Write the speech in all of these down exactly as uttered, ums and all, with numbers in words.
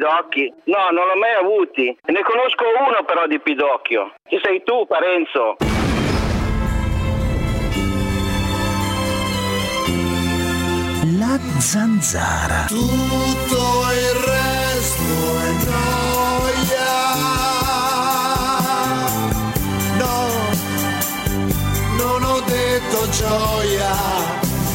pidocchi? No, non l'ho mai avuti. Ne conosco uno però di pidocchio. Chi sei tu, Parenzo? La zanzara. Tutto il resto è noia. No, non ho detto gioia.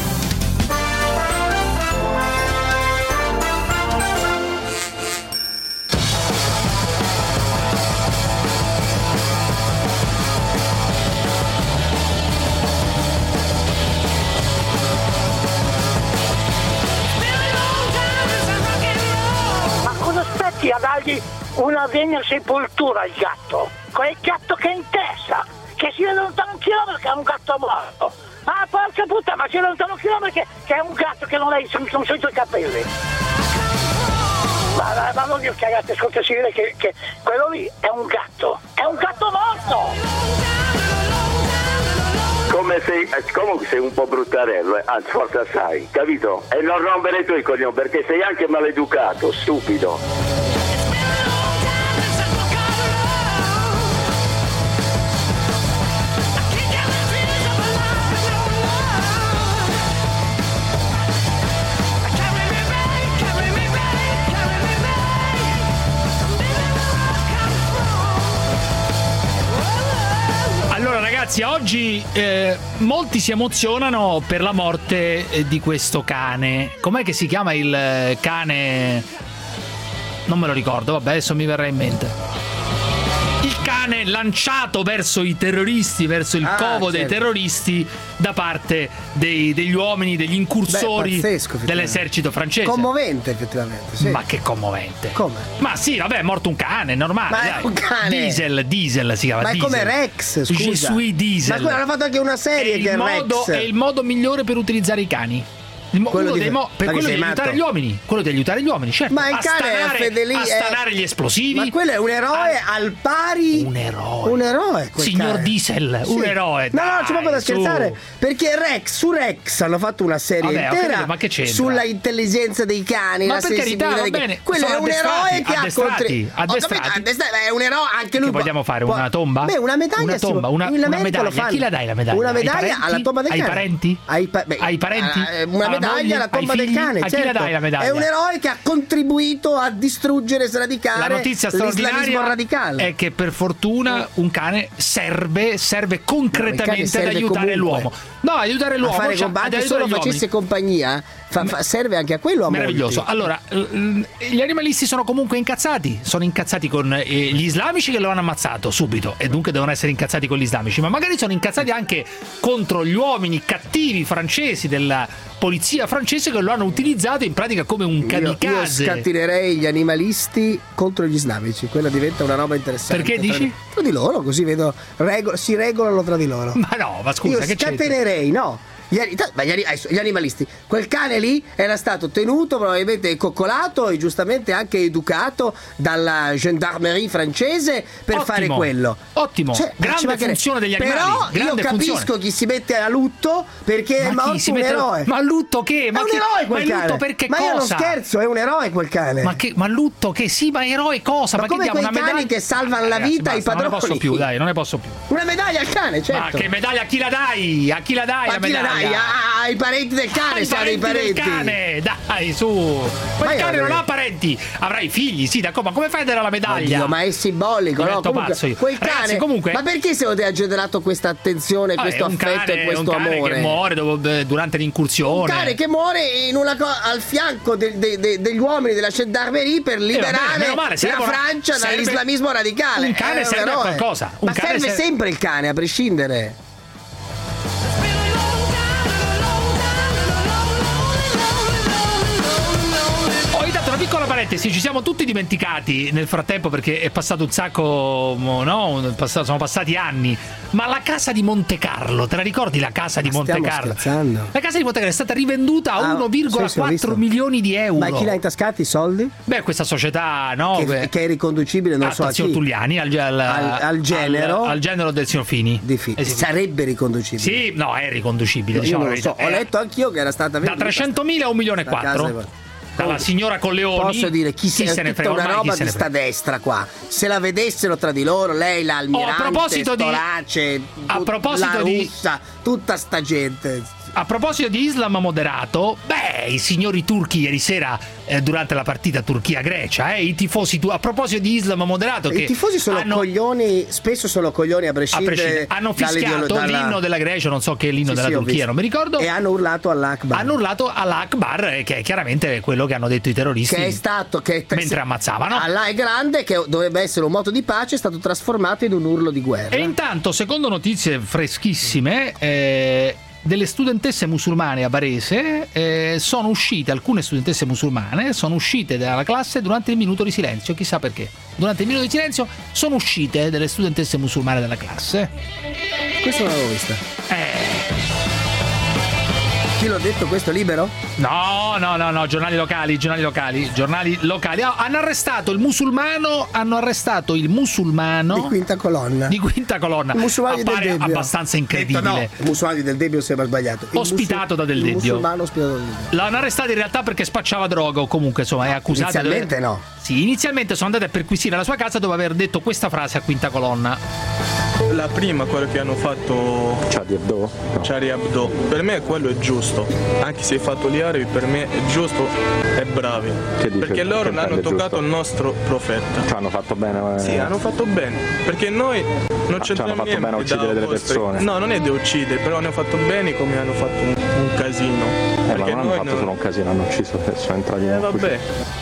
A dargli una degna sepoltura al gatto, quel gatto che è in testa, che si vede lontano un chilometro che è un gatto morto. Ah, porca puttana, ma si vede lontano un chilometro che, che è un gatto che non ha sono, sono sotto i capelli. Ma, ma, ma non dire cagate, ascolta, si vede che, che quello lì è un gatto, è un gatto morto. Come sei, comunque sei un po' bruttarello, eh? Anzi forse assai, capito? E non rompere i tuoi coglioni perché sei anche maleducato, stupido. Ragazzi, oggi eh, molti si emozionano per la morte eh, di questo cane. Com'è che si chiama il cane? Non me lo ricordo, vabbè, adesso mi verrà in mente. Il cane lanciato verso i terroristi, verso il ah, covo certo. dei terroristi da parte dei, degli uomini, degli incursori Beh, pazzesco, dell'esercito francese. Commovente, effettivamente. Sì. Ma che commovente? Come? Ma sì, vabbè, è morto un cane, normale. Ma dai. è un cane. Diesel, Diesel si chiama. Ma è Diesel. come Rex, scusa. Je suis Diesel. Ma scusa, hanno fatto anche una serie è che è modo, Rex. È il modo migliore per utilizzare i cani. Il mo- quello uno di, dei mo- per quello di aiutare matto? gli uomini, quello di aiutare gli uomini, certo. Ma il a cane stanare, è fedeli- a stanare gli esplosivi. Ma quello è un eroe a... al pari. Un eroe. Un eroe, quel Signor cane. Diesel, Sì. un eroe. No, no, dai, c'è proprio da su. scherzare. Perché Rex, su Rex hanno fatto una serie Vabbè, ho intera capito, ma che c'entra? sulla intelligenza dei cani, Ma la per carità, sensibilità va dei cani. bene. Quello Sono è un addestrati, eroe che ha addestrati, contri- addestrati. Ho capito, addestrati, è un eroe anche lui. Che vogliamo fare può- una tomba? Beh, una medaglia. Una tomba, si- una, in una America lo medaglia. A fanno. chi la dai la medaglia? Una Ai medaglia parenti? alla tomba del Ai cane. parenti? Ai, pa- beh, Ai parenti? eh, Una Alla medaglia moglie? alla tomba Ai del figli? cane. A chi la certo. dai la medaglia? È un eroe che ha contribuito a distruggere e sradicare La notizia l'islamismo straordinaria radicale. è che per fortuna un cane serve serve concretamente serve ad aiutare comunque. l'uomo. No, aiutare l'uomo, a fare cioè, compa- ad anche aiutare solo gli uomini. facesse compagnia fa- fa- serve anche a quello a Meraviglioso. molti. Allora, l- gli animalisti sono comunque incazzati. Sono incazzati con eh, gli islamici che lo hanno ammazzato subito e dunque devono essere incazzati con gli islamici, ma magari sono incazzati anche contro gli uomini cattivi francesi della polizia francese che lo hanno utilizzato in pratica come un Io, kamikaze. io scattinerei gli animalisti contro gli islamici, quella diventa una roba interessante. Perché tra, dici? Tra di loro, così vedo rego- si regolano tra di loro. Ma no, ma scusa, io che c'è? scatenerei, no. Gli, ani- ma gli, ani- adesso, gli animalisti, quel cane lì era stato tenuto, probabilmente coccolato e giustamente anche educato dalla gendarmerie francese per Ottimo, fare quello. Ottimo, Cioè, grande ci mancherebbe. funzione degli animali. Però grande io capisco funzione. chi si mette a lutto perché è Ma chi morto si un mette- eroe. Ma lutto che? Ma è un chi- eroe quel ma il lutto cane. per che ma io non cosa? scherzo, è un eroe quel cane. Ma che ma lutto che? Sì, ma eroe cosa? Ma Ma, come che diamo quei una cani medaglia? che salvano la Ragazzi, vita ai basta, non ne padroni. posso più, dai, non ne posso più. Una medaglia al cane, certo. Ma che medaglia? A chi la dai? A chi la dai Ma la chi la medaglia? dai? Ah, ai parenti del cane, Ai siamo dei parenti parenti. del cane, dai, su. Ma Ma il io cane non non- ha parenti, avrai figli, sì, d'accordo, ma come fai a dare la medaglia? Oddio, ma è simbolico, no? Divento Comunque, pazzo io. quel Ragazzi, cane. comunque- Ma perché secondo te ha generato questa attenzione, Vabbè, questo un affetto cane, e questo un cane amore? che muore dopo- eh, durante l'incursione. Un cane che muore in una co- al fianco de- de- de- degli uomini della gendarmerie per liberare vabbè, meno male, la servono- Francia serve- dall'islamismo radicale. un cane È serve a eroe. qualcosa, un Ma cane serve serve- sempre il cane, a prescindere. Ho dato una piccola parentesi, ci siamo tutti dimenticati nel frattempo perché è passato un sacco, no? È passato- sono passati anni. Ma la casa di Monte Carlo, te la ricordi la casa di Ma Monte stiamo Carlo? scherzando? La casa di Monte Carlo è stata rivenduta a Ah, uno virgola sì, sì, ho quattro visto. milioni di euro. Ma chi l'ha intascati i soldi? Beh, questa società, no? Che, che è riconducibile non Ah, so a al signor chi. Tulliani, al, al, Al- al genero. al, al genero del signor Fini. Di fi- Eh sì. Sarebbe riconducibile. Sì, no, è riconducibile. Io diciamo non la lo so, verità. ho Era letto anch'io che era stata da venduta trecentomila a un milione e sta casa quattro. di- dalla signora Colleoni. Posso dire chi, chi se, se ne tutta frega, una ormai chi roba se di ne sta frega. destra qua. Se la vedessero tra di loro, lei l'almirante, Oh, a proposito di- Storace, a tut- proposito la di- russa, tutta sta gente. A proposito di Islam moderato, beh, i signori turchi ieri sera eh, durante la partita Turchia-Grecia, eh, i tifosi tu- a proposito di Islam moderato che I tifosi sono hanno, coglioni, spesso sono coglioni a a prescindere, prescindere, hanno dall'ideolo- fischiato dalla- l'inno della Grecia, non so che è l'inno Sì, della sì, ho Turchia, visto. non mi ricordo. E hanno urlato all'Akbar. Hanno urlato all'Akbar, eh, che è chiaramente quello che hanno detto i terroristi. Che è stato che mentre ammazzavano. Allah è grande, che dovrebbe essere un moto di pace, è stato trasformato in un urlo di guerra. E intanto, secondo notizie freschissime, eh, delle studentesse musulmane a Varese eh, sono uscite, alcune studentesse musulmane sono uscite dalla classe durante il minuto di silenzio, chissà perché. Durante il minuto di silenzio sono uscite delle studentesse musulmane dalla classe. Questo non l'avevo vista. Eh, Chi l'ha detto questo libero? no, no, no, no, giornali locali, giornali locali, giornali locali. Ah, hanno arrestato il musulmano, hanno arrestato il musulmano Di quinta colonna. di quinta colonna. I musulmani del Appare Debbio. abbastanza incredibile. Detto no, i musulmani del Debbio sembra sbagliato. Il Ospitato musul- da Del il Debbio. musulmano ospitato da Del Debbio. L'hanno arrestato in realtà perché spacciava droga o comunque insomma è accusato. Inizialmente di- no. Sì, inizialmente sono andate a perquisire la sua casa dopo aver detto questa frase a quinta colonna. La prima, quello che hanno fatto Charlie Hebdo? No. Charlie Hebdo, per me quello è giusto, anche se hai fatto gli arabi, per me è giusto e bravi, Che dice- perché loro che hanno intende toccato giusto? il nostro profeta. Ci hanno fatto bene. eh. Sì, hanno fatto bene, perché noi non ci c'entriamo hanno fatto niente bene a uccidere da delle vostri- persone. No, non è da uccidere, però hanno fatto bene come hanno fatto un, un casino. Eh, ma perché non hanno noi fatto non- solo un casino, hanno ucciso, sono entrati in Eh, un vabbè.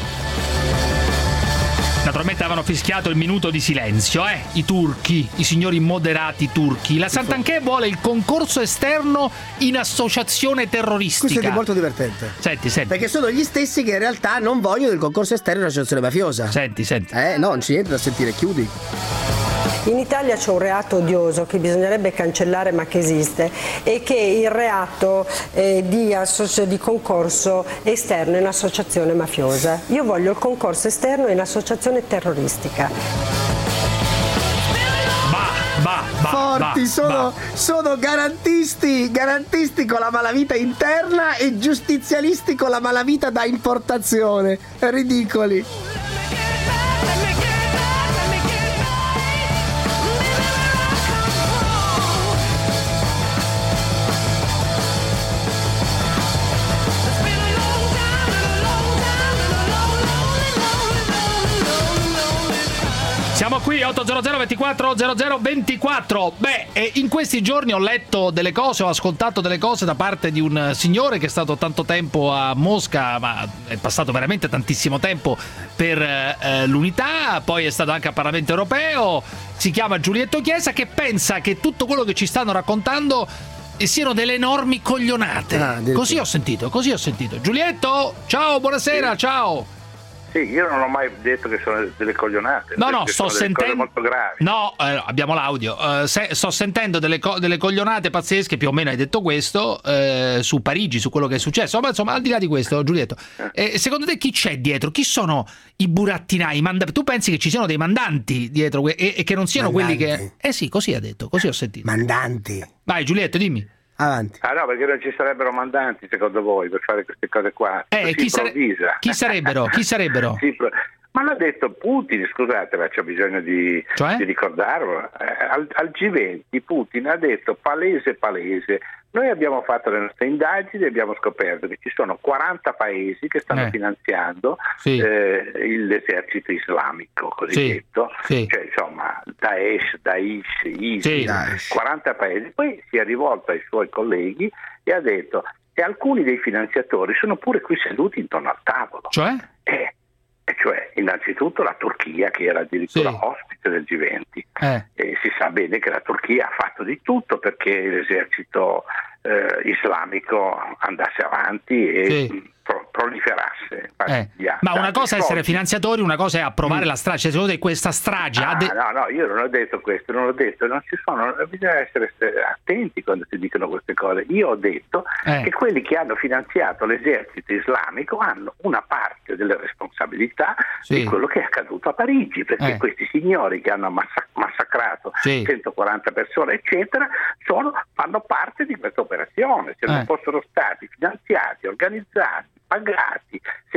Naturalmente avevano fischiato il minuto di silenzio, eh? I turchi, i signori moderati turchi. La Santanchè vuole il concorso esterno in associazione terroristica. Questo è molto divertente. Senti, senti. Perché sono gli stessi che in realtà non vogliono il concorso esterno in un'associazione mafiosa. Senti, senti. Eh, no, non c'è niente da sentire, chiudi. In Italia c'è un reato odioso che bisognerebbe cancellare ma che esiste, e che è il reato eh, di, associ- di concorso esterno in associazione mafiosa. Io voglio il concorso esterno in associazione terroristica. Bah, bah, bah, Forti, bah, sono, bah. sono garantisti, garantisti con la malavita interna e giustizialisti con la malavita da importazione. Ridicoli. Siamo qui otto zero zero ventiquattro zero zero ventiquattro. Beh, eh, in questi giorni ho letto delle cose, ho ascoltato delle cose da parte di un signore che è stato tanto tempo a Mosca, ma è passato veramente tantissimo tempo per eh, l'unità, poi è stato anche al Parlamento europeo, si chiama Giulietto Chiesa, che pensa che tutto quello che ci stanno raccontando siano delle enormi coglionate. Ah, addirittura. Così ho sentito, così ho sentito. Giulietto, ciao, buonasera, ciao. Sì, io non ho mai detto che sono delle coglionate. No, no, perché sto sono delle cose sentendo. molto gravi. No, eh, abbiamo l'audio. Eh, se- sto sentendo delle, co- delle coglionate pazzesche, più o meno hai detto questo, eh, su Parigi, su quello che è successo. Ma insomma, al di là di questo, Giulietto, eh, secondo te chi c'è dietro? Chi sono i burattinai? I manda- tu pensi che ci siano dei mandanti dietro que- e-, e che non siano quelli Mandanti. che. Eh sì, così ha detto, così ho sentito. Mandanti. Vai, Giulietto, dimmi. Avanti. Ah no, perché non ci sarebbero mandanti secondo voi per fare queste cose qua? Eh, Si chi, sare- improvvisa. chi sarebbero? Chi sarebbero? Si impro- Ma l'ha detto Putin, scusate, ma c'è bisogno di, Cioè? di ricordarlo. Eh, al, al G venti Putin ha detto palese palese, noi abbiamo fatto le nostre indagini e abbiamo scoperto che ci sono quaranta paesi che stanno Eh. finanziando Sì. eh, l'esercito islamico cosiddetto, Sì. cioè insomma Daesh, Daesh, ISIS, Sì. Daesh. quaranta paesi. Poi si è rivolto ai suoi colleghi e ha detto e alcuni dei finanziatori sono pure qui seduti intorno al tavolo. Cioè? Eh, e cioè innanzitutto la Turchia, che era addirittura Sì. ospite del G venti. Eh. E si sa bene che la Turchia ha fatto di tutto perché l'esercito eh, islamico andasse avanti e Sì. pro- proliferasse. Eh. Via. Ma una Tanti cosa è essere soldi. finanziatori, una cosa è approvare la strage. Cioè, secondo te questa strage ha Ah, de- no, no, io non ho detto questo, non ho detto, non ci sono, bisogna essere attenti quando si dicono queste cose. Io ho detto Eh. che quelli che hanno finanziato l'esercito islamico hanno una parte delle responsabilità Sì. di quello che è accaduto a Parigi, perché Eh. questi signori che hanno massa- massacrato Sì. centoquaranta persone, eccetera, sono, fanno parte di questa operazione. Se Eh. non fossero stati finanziati, organizzati, pagati, se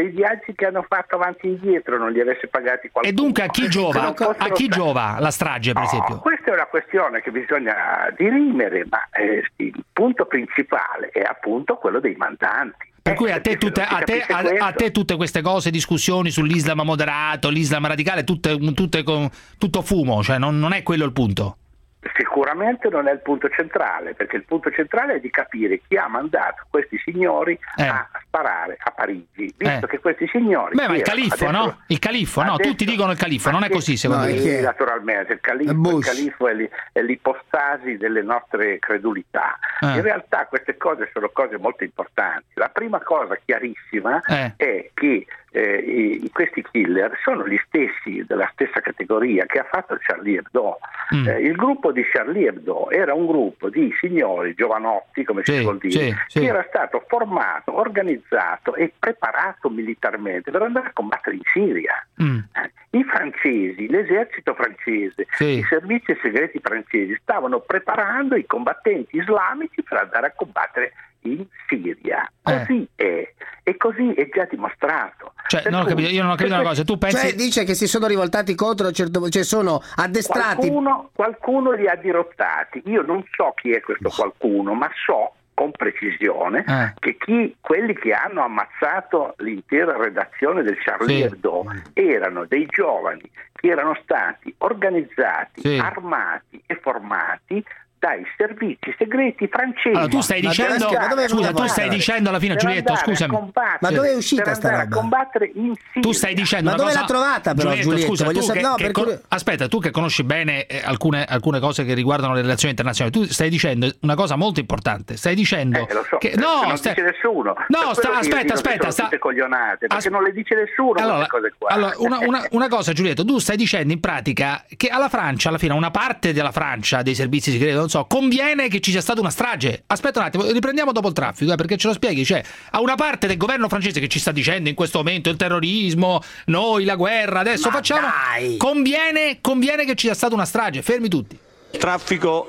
dei viaggi che hanno fatto avanti e indietro non li avesse pagati qualcuno. E dunque a chi giova? A chi giova la strage, per no, esempio? Questa è una questione che bisogna dirimere, ma eh, il punto principale è appunto quello dei mandanti. Per cui a te, tutte, a, te, a, a te tutte queste cose, discussioni sull'Islam moderato, l'Islam radicale, tutte, tutte con, tutto fumo, cioè non, non è quello il punto. Sicuramente non è il punto centrale, perché il punto centrale è di capire chi ha mandato questi signori eh. a sparare a Parigi, visto eh. che questi signori... Beh, ma il califfo, adesso, no? Il califfo, no? Adesso, tutti dicono il califfo, non è così secondo me. Sì, naturalmente, il califfo, il califfo è, li, è l'ipostasi delle nostre credulità. Eh. In realtà queste cose sono cose molto importanti. La prima cosa chiarissima eh. è che Eh, i, questi killer sono gli stessi della stessa categoria che ha fatto Charlie Hebdo. Mm. Eh, il gruppo di Charlie Hebdo era un gruppo di signori giovanotti, come sì, si vuol dire, sì, sì. che era stato formato, organizzato e preparato militarmente per andare a combattere in Siria. Mm. Eh, I francesi, l'esercito francese, sì. i servizi segreti francesi stavano preparando i combattenti islamici per andare a combattere in Siria. Così eh. è, e così è già dimostrato. Cioè, non ho capito, io non ho capito una cosa. Tu pensi... Cioè, dice che si sono rivoltati contro, certo, cioè sono addestrati. Qualcuno, qualcuno li ha dirottati. Io non so chi è questo qualcuno, ma so con precisione eh. che chi, quelli che hanno ammazzato l'intera redazione del Charlie sì. Hebdo erano dei giovani che erano stati organizzati, sì. armati e formati dai servizi segreti francesi. Allora, tu stai ma dicendo, dove, scusa, tu stai dicendo alla fine, Giulietto, scusami. Ma dove è uscita sta roba? A combattere in Siria. Tu stai dicendo ma una dove cosa... l'ha trovata però, Giulietto, Giulietto? Scusa, voglio tu sapere, che, no, che per con... cui... Aspetta, tu che conosci bene eh, alcune, alcune cose che riguardano le relazioni internazionali, tu stai dicendo una cosa molto importante. Stai dicendo eh, lo so, che no, non stai... dice nessuno. No, sta, aspetta, aspetta, sta... tutte coglionate, perché As... non le dice nessuno allora, queste cose qua. Allora, una, una, una cosa, Giulietto, tu stai dicendo in pratica che alla Francia, alla fine, una parte della Francia, dei servizi segreti, non so, conviene che ci sia stata una strage. Aspetta un attimo, riprendiamo dopo il traffico, eh, perché ce lo spieghi. Cioè, a una parte del governo francese che ci sta dicendo in questo momento il terrorismo, noi la guerra, adesso ma facciamo. Dai. Conviene, conviene che ci sia stata una strage. Fermi tutti. Traffico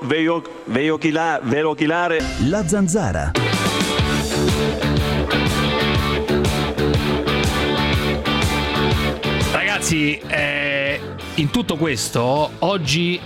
veicolare. La Zanzara. Ragazzi, eh, in tutto questo, oggi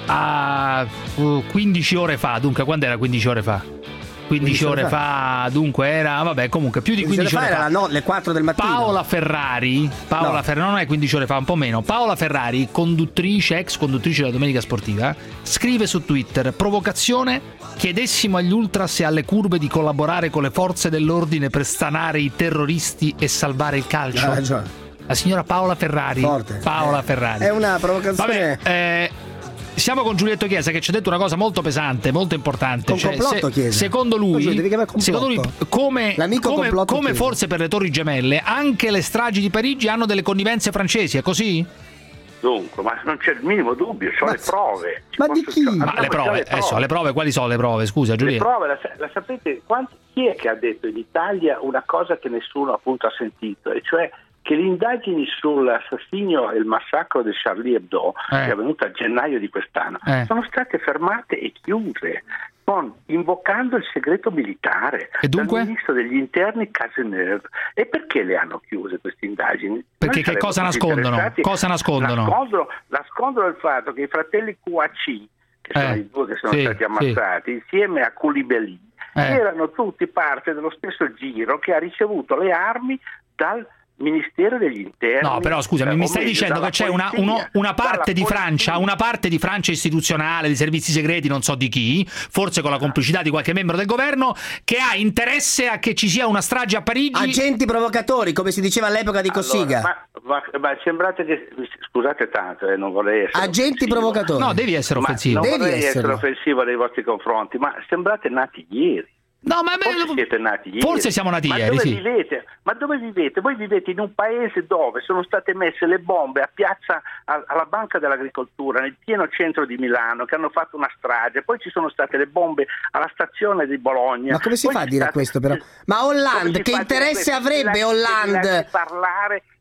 a quindici ore fa, dunque quando era quindici ore fa? quindici ore fa, dunque era, vabbè, comunque più di quindici ore fa. Era no, le quattro del mattino. Paola Ferrari, Paola no. Ferrari, non è quindici ore fa, un po' meno. Paola Ferrari, conduttrice, ex conduttrice della Domenica Sportiva, scrive su Twitter: provocazione, chiedessimo agli ultras e alle curve di collaborare con le forze dell'ordine per stanare i terroristi e salvare il calcio. Ha ragione. La signora Paola Ferrari. Forte. Paola eh, Ferrari. È una provocazione. Vabbè, eh, siamo con Giulietto Chiesa che ci ha detto una cosa molto pesante, molto importante. Con cioè, complotto, se, Chiesa. Secondo lui, secondo lui come, come, come Chiesa. forse per le Torri Gemelle, anche le stragi di Parigi hanno delle connivenze francesi, è così? Dunque, ma non c'è il minimo dubbio, sono ma, le prove. Ci ma di chi? Ma le prove, le prove. Adesso, le prove, quali sono le prove? Scusa, Giulietto. Le prove, la, la sapete, quanti, chi è che ha detto in Italia una cosa che nessuno appunto ha sentito, e cioè che le indagini sull'assassinio e il massacro di Charlie Hebdo, eh. che è avvenuto a gennaio di quest'anno, eh. sono state fermate e chiuse, con, invocando il segreto militare e dunque? dal ministro degli interni Cazeneuve. E perché le hanno chiuse queste indagini? Perché che cosa nascondono? Cosa nascondono? Nascondono, nascondono il fatto che i fratelli Q A C, che sono eh. i due che sono sì, stati ammazzati, sì. insieme a Koulibaly, eh. erano tutti parte dello stesso giro che ha ricevuto le armi dal Ministero degli Interni. No, però scusami, mi stai dicendo che c'è una, uno, una parte di Francia, una parte di Francia istituzionale, di servizi segreti, non so di chi, forse con la complicità di qualche membro del governo, che ha interesse a che ci sia una strage a Parigi. Agenti provocatori, come si diceva all'epoca di Cossiga. Allora, ma, ma, ma sembrate che, scusate tanto, eh, non vorrei essere agenti offensivo. provocatori. No, devi essere offensivo. Ma non devi vorrei esserlo. essere offensivo nei vostri confronti, ma sembrate nati ieri. No, ma forse siete nati ieri. Forse siamo nati ma ieri, dove sì. vivete? Ma dove vivete? Voi vivete in un paese dove sono state messe le bombe a piazza a, alla Banca dell'Agricoltura, nel pieno centro di Milano, che hanno fatto una strage. Poi ci sono state le bombe alla stazione di Bologna. Ma come si Poi fa a dire state... questo però? Ma Hollande, che interesse avrebbe Hollande? Parlare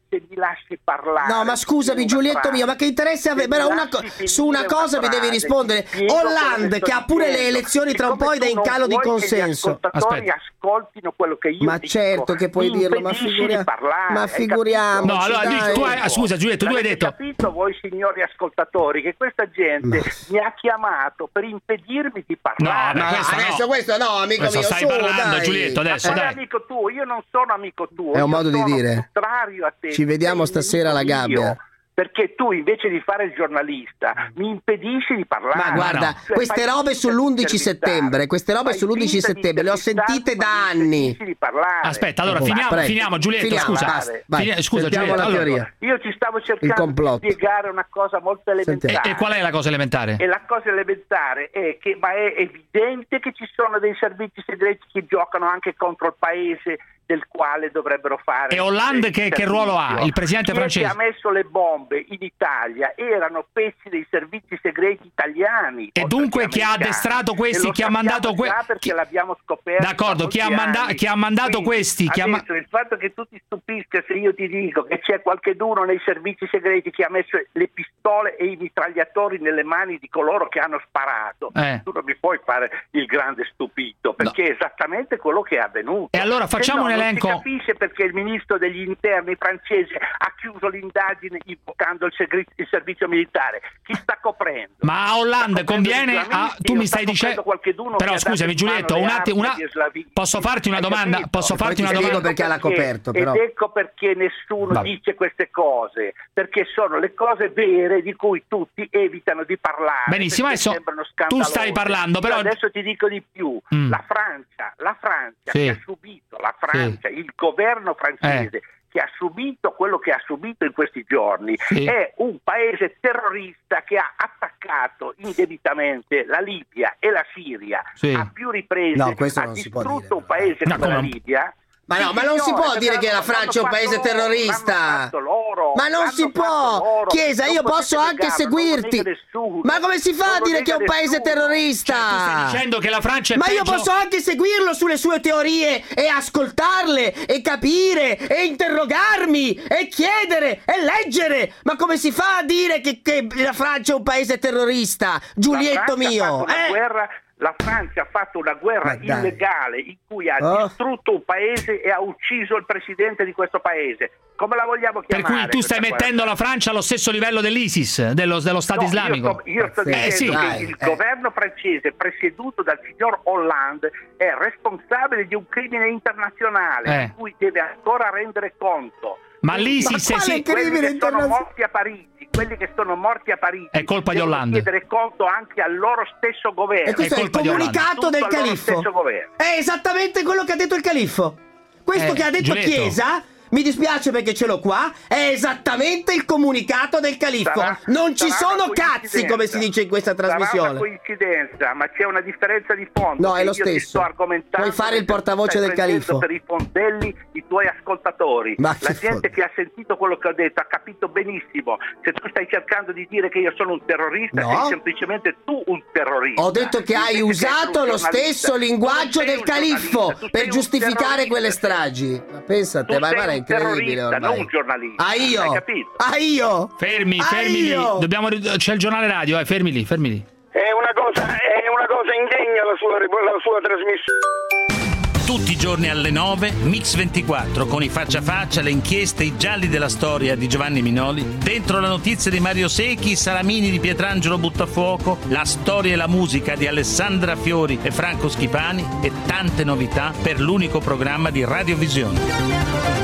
se mi lasci parlare. No, ma scusami Giulietto frase, mio, ma che interesse ave... Però una co- su una cosa una mi devi rispondere. Hollande che ha pure dicendo. le elezioni tra un po' ed è in calo di consenso. Che gli ascoltatori ascoltino quello che io ma dico. certo che puoi dirlo, ma, figuria... parlare, ma figuriamoci. No, allora dai. tu hai... scusa Giulietto, tu hai detto. Avete capito voi signori ascoltatori che questa gente ma... mi ha chiamato per impedirmi di parlare. No, ma questo adesso no. questo no, amico questo mio, stai su, parlando dai. Giulietto, adesso ma dai. amico tuo, io non sono amico tuo. È un modo di dire. Contrario a te. Ci vediamo stasera alla gabbia. Perché tu invece di fare il giornalista mi impedisci di parlare. Ma guarda, no. cioè, queste robe sull'undici settembre, queste robe sull'undici settembre le ho sentite da anni. Di parlare. Aspetta, allora finiamo, finiamo Giulietto, finiamo, scusa. Vai, vai. Fini- scusa Sentiamo Giulietto, la allora, teoria. Io ci stavo cercando di spiegare una cosa molto elementare. E, e qual è la cosa elementare? E la cosa elementare è che ma è evidente che ci sono dei servizi segreti che giocano anche contro il paese del quale dovrebbero fare. E Hollande che, che ruolo ha? Il presidente Chi francese? Chi ha messo le bombe in Italia erano pezzi dei servizi segreti italiani. E dunque chi ha addestrato questi, chi ha mandato questi? Perché l'abbiamo scoperto. D'accordo, chi ha, manda- chi ha mandato Quindi, questi? Chi adesso, ha ma- il fatto che tu ti stupisca se io ti dico che c'è qualcheduno nei servizi segreti che ha messo le pistole e i mitragliatori nelle mani di coloro che hanno sparato, eh. tu non mi puoi fare il grande stupito, perché no. è esattamente quello che è avvenuto. E allora facciamo no, un elenco. Non si capisce perché il ministro degli interni francese ha chiuso l'indagine invocando il, segri- il servizio militare. Chi sta coprendo? Ma a Hollande conviene a... tu mi stai dicendo però scusami Giulietto un attimo una... posso farti una domanda posso farti una domanda perché l'ha coperto però. Ed ecco perché nessuno Vabbè. dice queste cose, perché sono le cose vere di cui tutti evitano di parlare. Benissimo, adesso tu stai parlando però Io adesso ti dico di più. Mm. la Francia la Francia sì. che ha subito la Francia sì. il governo francese eh. che ha subito quello che ha subito in questi giorni sì. è un paese terrorista che ha attaccato indebitamente la Libia e la Siria sì. a più riprese, no, ha distrutto un paese no, come come? la Libia. Ma no, ma non si può dire che la Francia è un paese terrorista. Ma non si può. Chiesa, io posso anche seguirti. Ma come si fa a dire che è un paese terrorista? Cioè, tu stai dicendo che la Francia è Ma peggio... io posso anche seguirlo sulle sue teorie e ascoltarle e capire e interrogarmi e chiedere e leggere. Ma come si fa a dire che, che la Francia è un paese terrorista? Giulietto mio, eh? Guerra... La Francia ha fatto una guerra illegale in cui ha oh. distrutto un paese e ha ucciso il presidente di questo paese. Come la vogliamo chiamare? Per cui tu stai mettendo guerra? la Francia allo stesso livello dell'ISIS, dello, dello Stato no, islamico? Io sto, io sto eh, dicendo sì. che Dai, il eh. governo francese presieduto dal signor Hollande è responsabile di un crimine internazionale eh. di cui deve ancora rendere conto. Ma l'ISIS Ma è sì. quelli che sono morti a Parigi, quelli che sono morti a Parigi è colpa di Hollande. Chiedere conto anche al loro stesso governo. E questo è, è il comunicato del califfo. È esattamente quello che ha detto il califfo. Questo eh, che ha detto Giulietto. Chiesa, mi dispiace perché ce l'ho qua, è esattamente il comunicato del califfo. Sarà, non ci sono cazzi, come si dice in questa trasmissione. Sarà una coincidenza, ma c'è una differenza di fondo. No, è lo io stesso. Ti sto argomentando. Puoi fare il portavoce del califfo. Per i fondelli i tuoi ascoltatori. Ma la gente fondo. che ha sentito quello che ho detto ha capito benissimo. Se tu stai cercando di dire che io sono un terrorista, no. sei semplicemente tu un terrorista. Ho detto che hai usato lo stesso linguaggio del califfo per giustificare quelle stragi. Ma pensate, ma guarda, è incredibile ormai. Non un giornalista. Ah, io? Hai capito? Ah, io? Fermi, ah, fermi io? lì. Dobbiamo, c'è il giornale radio, eh, fermi lì, fermi lì. È una cosa, è una cosa indegna la sua, la sua trasmissione. Tutti i giorni alle nove, Mix ventiquattro, con i faccia a faccia, le inchieste, i gialli della storia di Giovanni Minoli, dentro la notizia di Mario Secchi, i salamini di Pietrangelo Buttafuoco, la storia e la musica di Alessandra Fiori e Franco Schipani e tante novità per l'unico programma di Radiovisione.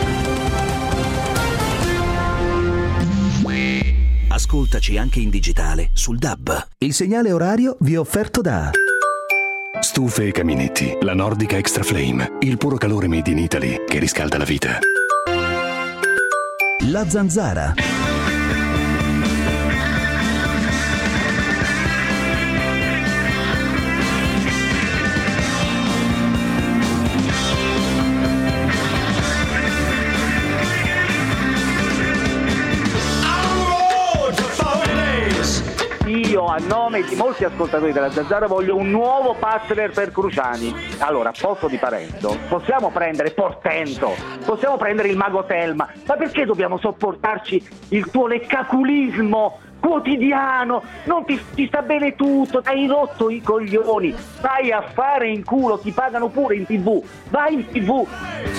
Ascoltaci anche in digitale sul D A B. Il segnale orario vi è offerto da Stufe e caminetti, la Nordica Extra Flame, il puro calore made in Italy che riscalda la vita. La Zanzara. Io a nome di molti ascoltatori della Zanzara voglio un nuovo partner per Cruciani. Allora, posto di Parenzo, possiamo prendere Portento, possiamo prendere il mago Telma, ma perché dobbiamo sopportarci il tuo leccaculismo quotidiano? Non ti, ti sta bene tutto, hai rotto i coglioni, vai a fare in culo, ti pagano pure in tv, vai in tv.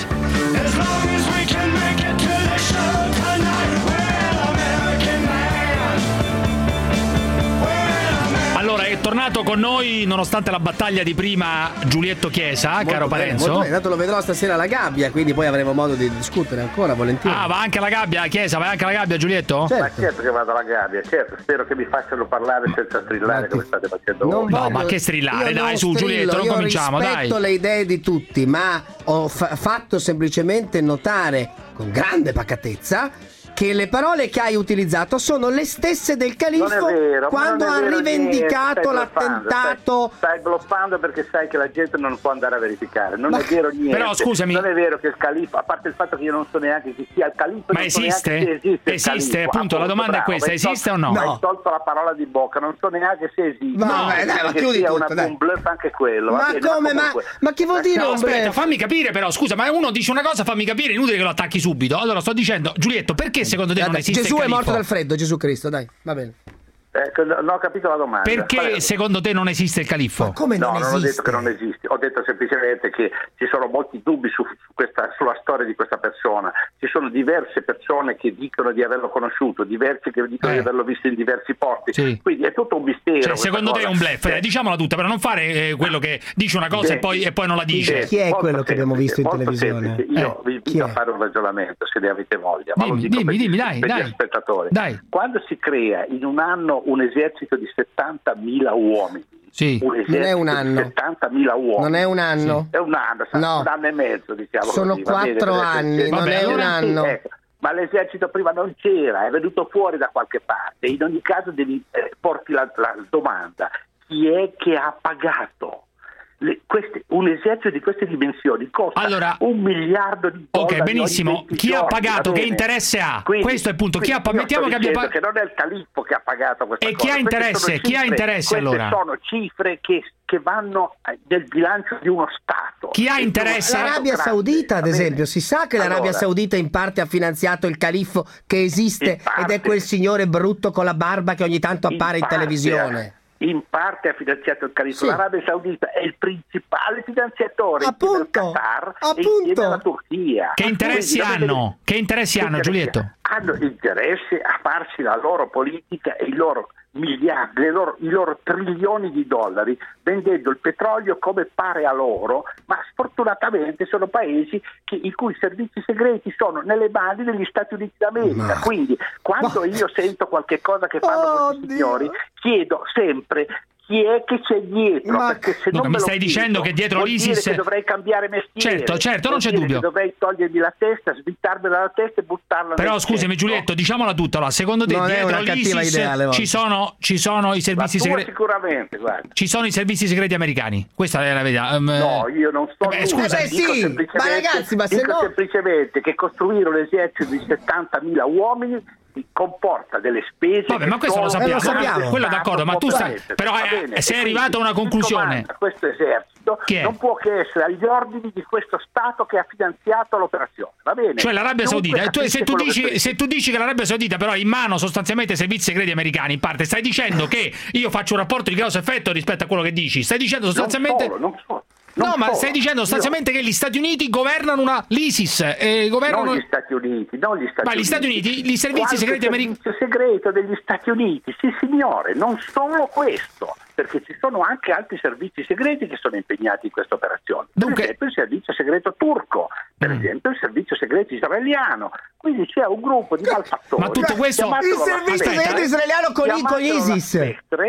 Allora, è tornato con noi, nonostante la battaglia di prima, Giulietto Chiesa, molto caro bene, Parenzo. Molto bene, tanto lo vedrò stasera alla gabbia, quindi poi avremo modo di discutere ancora, volentieri. Ah, va anche alla gabbia, Chiesa, vai anche alla gabbia, Giulietto? Certo. Ma certo che vado alla gabbia, certo, spero che mi facciano parlare senza strillare Matti. Come state facendo non voi. No, voglio, ma che strillare, dai, su strillo, Giulietto, non io cominciamo, dai. Io rispetto le idee di tutti, ma ho fa- fatto semplicemente notare con grande pacatezza che le parole che hai utilizzato sono le stesse del califfo vero, quando ha rivendicato niente, l'attentato. Stai, stai bloppando perché sai che la gente non può andare a verificare. Non ma, è vero niente. Però scusami. Non è vero che il califfo, a parte il fatto che io non so neanche chi sia il califfo. Ma esiste? So esiste, esiste appunto, la domanda bravo, è questa, esiste tolto, o no? Hai tolto la parola di bocca, non so neanche se esiste. No, no dai, dai, ma chiudi tutto, una, dai. Un bluff anche quello. Ma bene, come? Ma, ma che vuol dire no, un aspetta, bluff? fammi capire però, scusa, ma uno dice una cosa, fammi capire, inutile che lo attacchi subito. Allora sto dicendo, Giulietto, perché secondo te non esiste Gesù il è morto dal freddo, Gesù Cristo, dai, va bene. Eh, non ho capito la domanda. Perché Vale. secondo te non esiste il califfo? Ma come non no, esiste? non ho detto che non esiste, ho detto semplicemente che ci sono molti dubbi su, su questa, sulla storia di questa persona. Ci sono diverse persone che dicono di averlo conosciuto, diversi che dicono eh. di averlo visto in diversi posti. Sì. Quindi è tutto un mistero. Cioè, secondo te è un bluff? Eh. Diciamola tutta, però non fare eh, quello che dice una cosa e poi, e poi non la dice. Chi è quello che abbiamo visto in televisione? Semplice. Io eh. vi invito a fare un ragionamento, se ne avete voglia. Ma dimmi, lo dico dimmi, per, dimmi, dai, per dai. gli spettatori. Dai. Quando si crea in un anno un esercito di settantamila uomini, sì. un non è un anno, settantamila uomini, non è un anno, sì. è un anno, no. un anno e mezzo, diciamo. Sono così, quattro bene, anni, non vabbè, è un sì, anno. Ecco. Ma l'esercito prima non c'era, è venuto fuori da qualche parte. In ogni caso devi eh, porti la, la domanda: chi è che ha pagato? Le, queste, un esercito di queste dimensioni costa allora, un miliardo di dollari. Ok, benissimo. Chi giorni, ha pagato? Che interesse ha? Quindi, questo è il punto. Chi ha mettiamo che abbia pagato? Che non è il califfo che ha pagato questa e cosa. Chi ha interesse? Cifre, chi ha interesse allora? sono cifre che, che vanno nel bilancio di uno Stato. Chi ha interesse? L'Arabia grande, Saudita, ad esempio, si sa che l'Arabia allora, Saudita in parte ha finanziato il califfo che esiste ed è quel signore brutto con la barba che ogni tanto appare in, in televisione. In parte ha finanziato il califfo. Sì. L'Arabia Saudita è il principale finanziatore appunto, insieme al Qatar appunto. e insieme alla Turchia. Che interessi Quindi, hanno? Che interessi hanno, Giulietto? Hanno interesse a farsi la loro politica e i loro miliardi, le loro, i loro trilioni di dollari vendendo il petrolio come pare a loro, ma sfortunatamente sono paesi che, i cui servizi segreti sono nelle mani degli Stati Uniti d'America. Ma... Quindi quando ma... io sento qualche cosa che fanno oh, questi Dio. signori, chiedo sempre chi è che c'è dietro, ma perché se non mi me stai lo dicendo dico, che dietro vuol l'ISIS dire che dovrei cambiare mestiere. Certo, certo, non c'è dubbio. Dovrei togliermi la testa, svittarmela dalla testa e buttarla però nel scusami centro. Giulietto, diciamola tutta, allora, secondo te non dietro l'ISIS idea, ci sono ci sono i servizi segreti? Sicuramente, guarda. Ci sono i servizi segreti americani. Questa è la verità. Um, no, io non sto eh, scusa, eh, sì, ma ragazzi, ma se dico no semplicemente che costruire un esercito di settantamila uomini comporta delle spese. Vabbè, ma questo lo sappiamo, lo sappiamo. quello d'accordo, ma tu stai però eh, sei arrivato a una conclusione. Questo esercito non può che essere agli ordini di questo Stato che ha finanziato l'operazione, va bene? Cioè l'Arabia Saudita, e tu, se, tu dici, se tu dici che l'Arabia Saudita però ha in mano sostanzialmente i servizi segreti americani, in parte stai dicendo che io faccio un rapporto di grosso effetto rispetto a quello che dici, stai dicendo sostanzialmente non solo, non solo. No, non ma solo. stai dicendo sostanzialmente io... che gli Stati Uniti governano una l'ISIS e governano non gli Stati Uniti, non gli Stati ma gli Stati Uniti, Uniti i servizi Qualche segreti americani. Il servizio segreto degli Stati Uniti, sì signore, non solo questo, perché ci sono anche altri servizi segreti che sono impegnati in questa operazione. Per Dunque... esempio il servizio segreto turco, per mm. esempio il servizio segreto israeliano. Quindi c'è un gruppo di malfattori. Ma tutto questo il servizio segreto israeliano con, con ISIS. Spettre,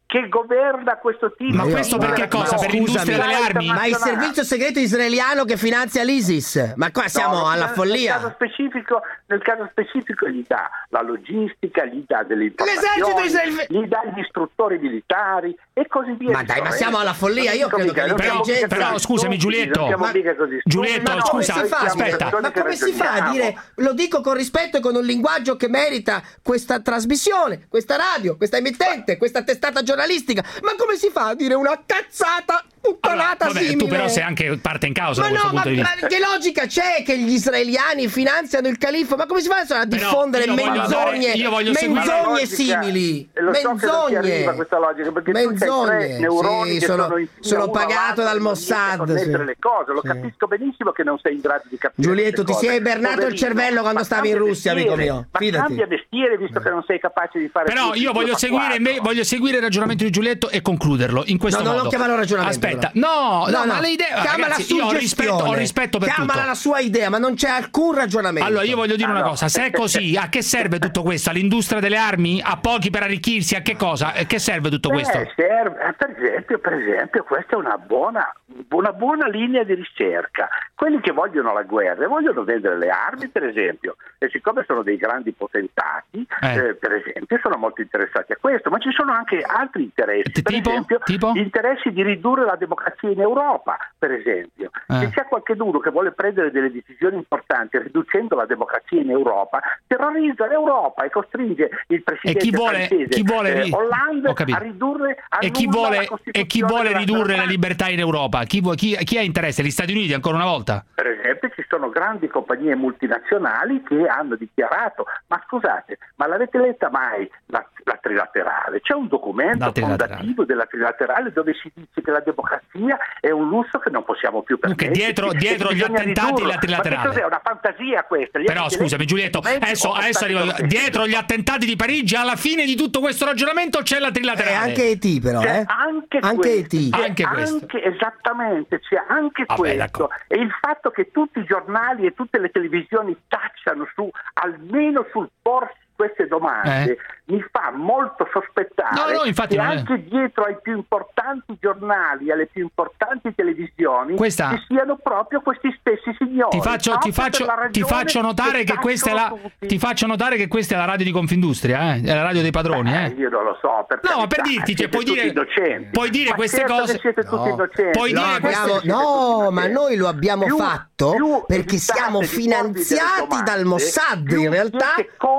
che governa questo tipo. Ma questo per che cosa? Per l'industria delle armi? Ma il servizio segreto israeliano che finanzia l'ISIS? Ma qua siamo no, alla follia. Nel caso specifico, nel caso specifico gli dà la logistica, gli dà delle informazioni, Israel... gli dà gli istruttori militari e così via. Ma dai, ma siamo alla follia, io credo che però, però scusami Giulietto, ma... Giulietto, no, scusa, come si fa, aspetta. Ma come si fa a dire, lo dico con rispetto e con un linguaggio che merita questa trasmissione, questa radio, questa emittente, questa testata giornalistica, ma come si fa a dire una cazzata puttanata allora, vabbè, simile? Tu però sei anche parte in causa ma da questo no, punto ma, di vista. Ma che logica c'è che gli israeliani finanziano il califfo? Ma come si fa a diffondere io menzogne, io voglio menzogne simili? Lo so menzogne. So questa logica, perché menzogne. Neuroni sì, sono, sono, sono pagato dal Mossad. Sì. Le cose. Lo sì. capisco benissimo che non sei in grado di capire. Giulietto, ti sei ibernato il cervello quando stavi in Russia, amico mio. Ma Fidati. cambia mestiere visto che non sei capace di fare. Però io voglio seguire, me, voglio seguire il ragionamento di Giulietto e concluderlo in questo no, modo. No, non chiamalo ragionamento. Aspetta, no, no, no, no ma le idee. Chiamala ragazzi, io ho rispetto, ho rispetto per Chiamala tutto. la sua idea, ma non c'è alcun ragionamento. Allora io voglio dire allora. una cosa, se è così, a che serve tutto questo? All'industria delle armi? A pochi per arricchirsi? A che cosa? A che serve tutto questo? Eh, serve, per esempio, per esempio, questa è una buona, una buona linea di ricerca. Quelli che vogliono la guerra vogliono vendere le armi, per esempio, e siccome sono dei grandi potentati, eh. Eh, per esempio, sono molto interessati a questo, ma ci sono anche altri interessi, per tipo? esempio, tipo? gli interessi di ridurre la democrazia in Europa, per esempio. Eh. Se c'è qualcuno che vuole prendere delle decisioni importanti riducendo la democrazia in Europa, terrorizza l'Europa e costringe il presidente e chi vuole, francese chi vuole eh, Hollande a ridurre a e chi vuole, e chi vuole ridurre la le libertà in Europa? Chi, chi, chi ha interesse? Gli Stati Uniti ancora una volta? Per esempio ci sono grandi compagnie multinazionali che hanno dichiarato, ma scusate, ma l'avete letta mai la, la trilaterale? C'è un documento fondativo della trilaterale dove si dice che la democrazia è un lusso che non possiamo più permettere. Dietro, dietro gli attentati la trilaterale. Ma che cos'è? Una fantasia questa? Gli Però scusami Giulietto, adesso, adesso arrivo, dietro gli attentati di Parigi alla fine di tutto questo ragionamento c'è la trilaterale. E anche E T però, eh? Anche, anche E T. Anche questo. Anche, esattamente, c'è anche Vabbè, questo. d'accordo. E il fatto che tutti i giornali e tutte le televisioni tacciano su, almeno sul porsi queste domande, eh. mi fa molto sospettare no, no, infatti che non è... anche dietro ai più importanti giornali, alle più importanti televisioni, questa... ci siano proprio questi stessi signori. Ti faccio, ti faccio, ti faccio notare che, che questa è la ti faccio notare che questa è la radio di Confindustria, eh? È la radio dei padroni, eh? eh? Io non lo so, per no, carità, per dirti, cioè, puoi dire, puoi dire ma queste certo cose. Che siete tutti no. innocenti. Puoi no, dire abbiamo, queste... no, ma noi lo abbiamo più, fatto più perché siamo finanziati domande, dal Mossad in realtà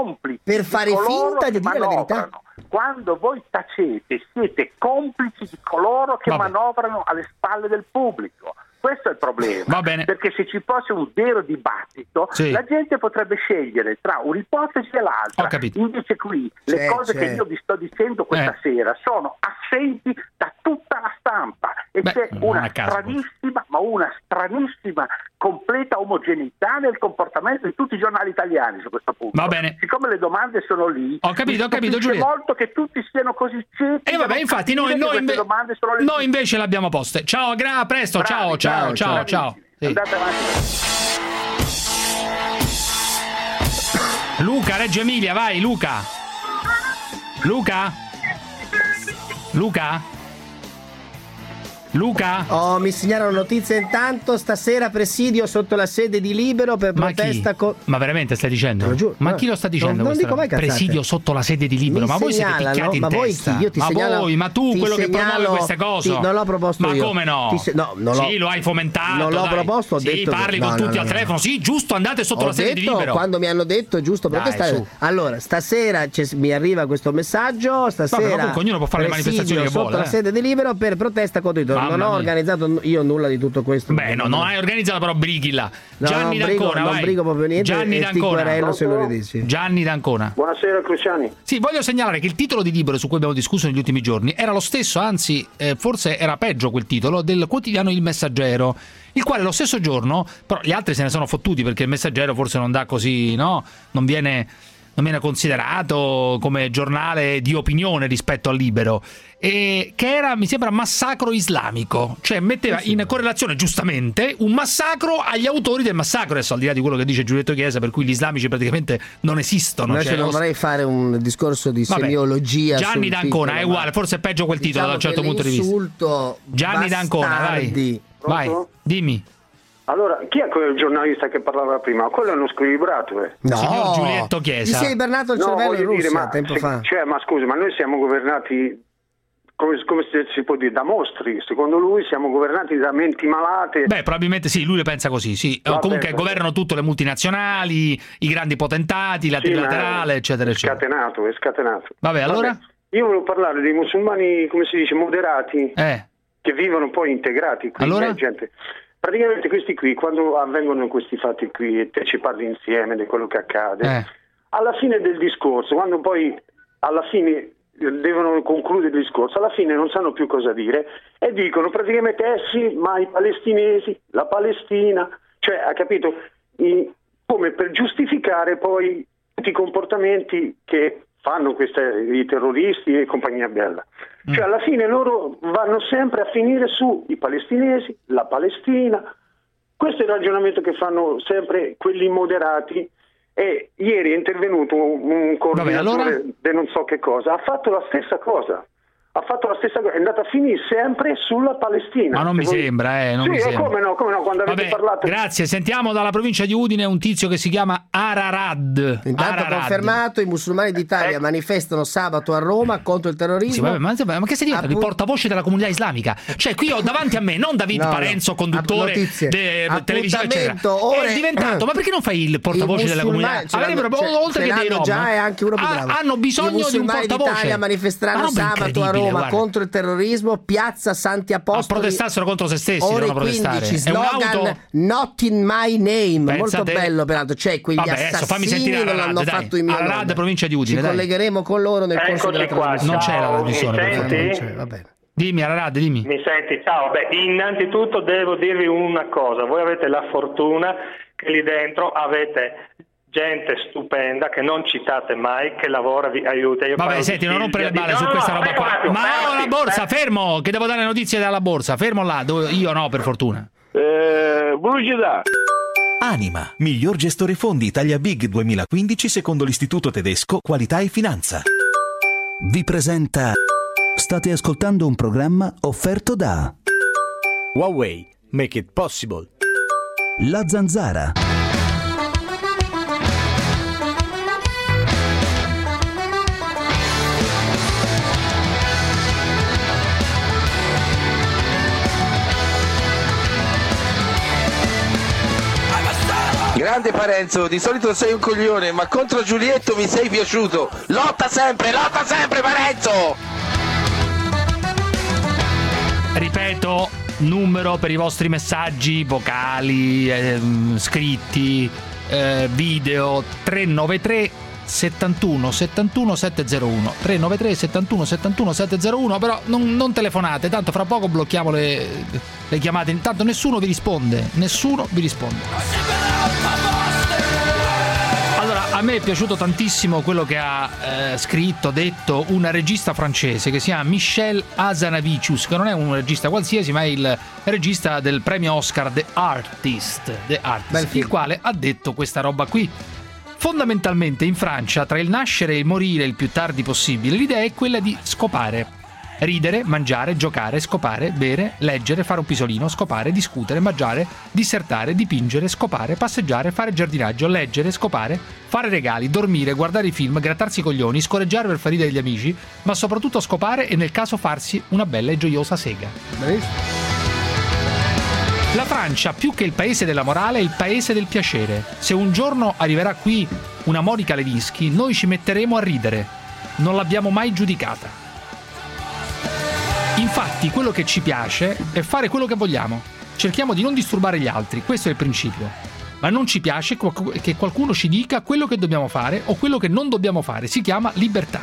per fare finta di dire la verità. Quando voi tacete siete complici di coloro che Vabbè. manovrano alle spalle del pubblico. Questo è il problema. Va bene. Perché se ci fosse un vero dibattito, sì. la gente potrebbe scegliere tra un'ipotesi e l'altra. Ho capito. Invece qui le c'è, cose c'è. che io vi sto dicendo questa Eh. sera sono assenti da tutta la stampa e Beh, c'è non una a caso. stranissima, ma una stranissima completa omogeneità nel comportamento di tutti i giornali italiani su questo punto. Va bene. Siccome le domande sono lì, Ho capito, mi ho capito, stupisce Giulia. molto che tutti siano così ciechi. E vabbè, infatti noi, noi, inve- noi invece l'abbiamo poste. Ciao, gra- a presto, Bravi, ciao, ciao, ciao, bravi, ciao. Sì. Andate avanti. Luca, Reggio Emilia, vai, Luca. Luca? Luca? Luca? Oh, mi segnalano notizie intanto. Stasera presidio sotto la sede di Libero per Ma protesta chi? con... Ma veramente stai dicendo? Te lo giuro. Ma No, chi lo sta dicendo? non- non questa dico mai roba? cazzate. Presidio sotto la sede di Libero. Mi Ma voi siete segnalano, picchiati in ma voi testa. chi? Io ti ma segnalo- voi, ma tu ti quello che segnalo- promuove queste cose. ti- non l'ho proposto ma io. come no? Ti se- no, non l'ho- sì, lo hai fomentato. non l'ho dai. proposto, ho sì, detto che- parli no, con no, tutti no, al no. telefono. Sì, giusto, andate sotto Ho la sede di detto, Libero. quando mi hanno detto giusto Dai, protestare. su. Allora, stasera c'è- mi arriva questo messaggio. Stasera Vabbè, ma comunque ognuno può fare le presidio manifestazioni che sotto vuole, la eh. sede di Libero per protesta contro i tor- Mamma Non ho mia. organizzato io nulla di tutto questo. Beh, no, non hai organizzato, però brighi là. No, Gianni non brigo- D'Ancona, non vai. brigo proprio niente, Gianni e ti D'Ancona. querello se lo ridici. Gianni D'Ancona. Buonasera Cruciani. Sì, voglio segnalare che il titolo di Libero su cui abbiamo discusso negli ultimi giorni era lo stesso, anzi eh, forse era peggio quel titolo, del quotidiano Il Messaggero, il quale lo stesso giorno, però gli altri se ne sono fottuti perché Il Messaggero forse non dà così, no? Non viene non viene considerato come giornale di opinione rispetto al Libero, e che era, mi sembra, massacro islamico, cioè metteva in correlazione giustamente un massacro agli autori del massacro, adesso al di là di quello che dice Giulietto Chiesa, per cui gli islamici praticamente non esistono. Invece cioè, non vorrei fare un discorso di Vabbè, semiologia. Gianni D'Ancona è uguale, forse è peggio quel titolo, diciamo, da un certo punto di vista. Gianni D'Ancona, vai, vai, dimmi. Allora, chi è quel giornalista che parlava prima? Quello è uno squilibrato, eh. No, signor Giulietto Chiesa. Ti sei ibernato il cervello no, in Russia dire, ma, tempo se, fa. Cioè, ma scusi, ma noi siamo governati, come, come si può dire, da mostri. Secondo lui siamo governati da menti malate. Beh, probabilmente sì, lui le pensa così, sì. Va Comunque bene, governano tutte le multinazionali, i grandi potentati, la trilaterale, sì, eccetera, eccetera. È scatenato, è scatenato. Vabbè, allora? Vabbè, io volevo parlare dei musulmani, come si dice, moderati, eh. che vivono poi integrati. Quindi allora? gente... Praticamente questi qui, quando avvengono questi fatti qui e te ci parli insieme di quello che accade, eh. alla fine del discorso, quando poi alla fine devono concludere il discorso, alla fine non sanno più cosa dire e dicono praticamente eh sì, ma i palestinesi, la Palestina, cioè ha capito, I, come per giustificare poi tutti i comportamenti che fanno questi, i terroristi e compagnia bella. Mm. Cioè alla fine loro vanno sempre a finire su i palestinesi, la Palestina. Questo è il ragionamento che fanno sempre quelli moderati, e ieri è intervenuto un coordinatore Vabbè, allora... di non so che cosa, ha fatto la stessa cosa. Ha fatto la stessa cosa, è andata a finire sempre sulla Palestina. Ma non mi voi... sembra, eh, non sì, mi sembra. come no, come no, quando avete Vabbè, parlato. Grazie, sentiamo dalla provincia di Udine un tizio che si chiama Ararad. Intanto Ararad. confermato, i musulmani d'Italia eh. manifestano sabato a Roma contro il terrorismo. Sì, vabbè, ma, ma che sei diventato? Appu... il portavoce della comunità islamica? Cioè, qui ho davanti a me non David no, Parenzo, conduttore de, televisivo, eccetera. Ore... È diventato, ma perché non fai il portavoce della comunità? Avrebbe proprio, oltre che dei rom, già è anche uno più bravo. Hanno bisogno di un portavoce. I musulmani d'Italia manifesteranno sabato a Roma contro il terrorismo. Piazza Santi Apostoli. A protestassero contro se stessi, ore non a protestare. quindici, slogan Not in my name. Pensate... molto bello peraltro, cioè quegli Vabbè, assassini fammi sentire non hanno dai. fatto in mio Arad, nome. provincia di Udine, ci dai. collegheremo con loro nel Eccoci corso della qua, trasmissione. Non c'è la trasmissione, mi senti? Va bene. Dimmi Arad, dimmi. Mi senti? Ciao, beh, innanzitutto devo dirvi una cosa, voi avete la fortuna che lì dentro avete gente stupenda che non citate mai, che lavora, vi aiuta. Io Vabbè, senti, non rompere le balle di... su no, questa no, roba qua. Attimo, ma ho la borsa, fermo. fermo, che devo dare notizie dalla borsa. Fermo là, dove... io no, per fortuna. Eh, pubblicità. Anima, miglior gestore fondi Italia Big duemilaquindici secondo l'Istituto Tedesco Qualità e Finanza. Vi presenta. State ascoltando un programma offerto da Huawei, make it possible. La Zanzara. Grande Parenzo, di solito sei un coglione, ma contro Giulietto mi sei piaciuto. Lotta sempre, lotta sempre Parenzo! Ripeto, numero per i vostri messaggi vocali, eh, scritti, eh, video tre nove tre settantuno settantuno settecentouno tre nove tre settantuno settantuno settecentouno, però non, non telefonate, tanto fra poco blocchiamo le, le chiamate, intanto nessuno vi risponde, nessuno vi risponde. Allora, a me è piaciuto tantissimo quello che ha eh, scritto, detto una regista francese che si chiama Michel Hazanavicius, che non è un regista qualsiasi, ma è il regista del premio Oscar The Artist, The Artist il quale ha detto questa roba qui. Fondamentalmente in Francia, tra il nascere e il morire il più tardi possibile, l'idea è quella di scopare. Ridere, mangiare, giocare, scopare, bere, leggere, fare un pisolino, scopare, discutere, mangiare, dissertare, dipingere, scopare, passeggiare, fare giardinaggio, leggere, scopare, fare regali, dormire, guardare i film, grattarsi i coglioni, scorreggiare per far ridere gli amici, ma soprattutto scopare e nel caso farsi una bella e gioiosa sega. La Francia, più che il paese della morale, è il paese del piacere. Se un giorno arriverà qui una Monica Lewinsky, noi ci metteremo a ridere. Non l'abbiamo mai giudicata. Infatti, quello che ci piace è fare quello che vogliamo. Cerchiamo di non disturbare gli altri, questo è il principio. Ma non ci piace che qualcuno ci dica quello che dobbiamo fare o quello che non dobbiamo fare. Si chiama libertà.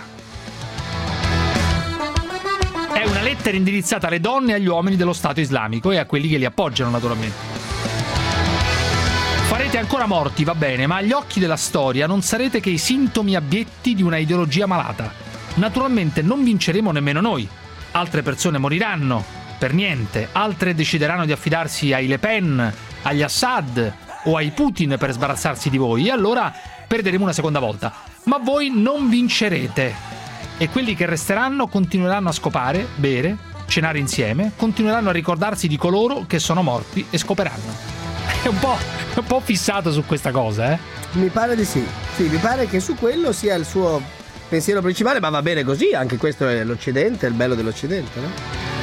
È una lettera indirizzata alle donne e agli uomini dello Stato islamico e a quelli che li appoggiano, naturalmente. Farete ancora morti, va bene, ma agli occhi della storia non sarete che i sintomi abietti di una ideologia malata. Naturalmente non vinceremo nemmeno noi. Altre persone moriranno, per niente. Altre decideranno di affidarsi ai Le Pen, agli Assad o ai Putin per sbarazzarsi di voi, e allora perderemo una seconda volta. Ma voi non vincerete. E quelli che resteranno continueranno a scopare, bere, cenare insieme, continueranno a ricordarsi di coloro che sono morti e scoperanno. È un po', è un po' fissato su questa cosa, eh? Mi pare di sì. Sì, mi pare che su quello sia il suo pensiero principale, ma va bene così, anche questo è l'Occidente, è il bello dell'Occidente, no?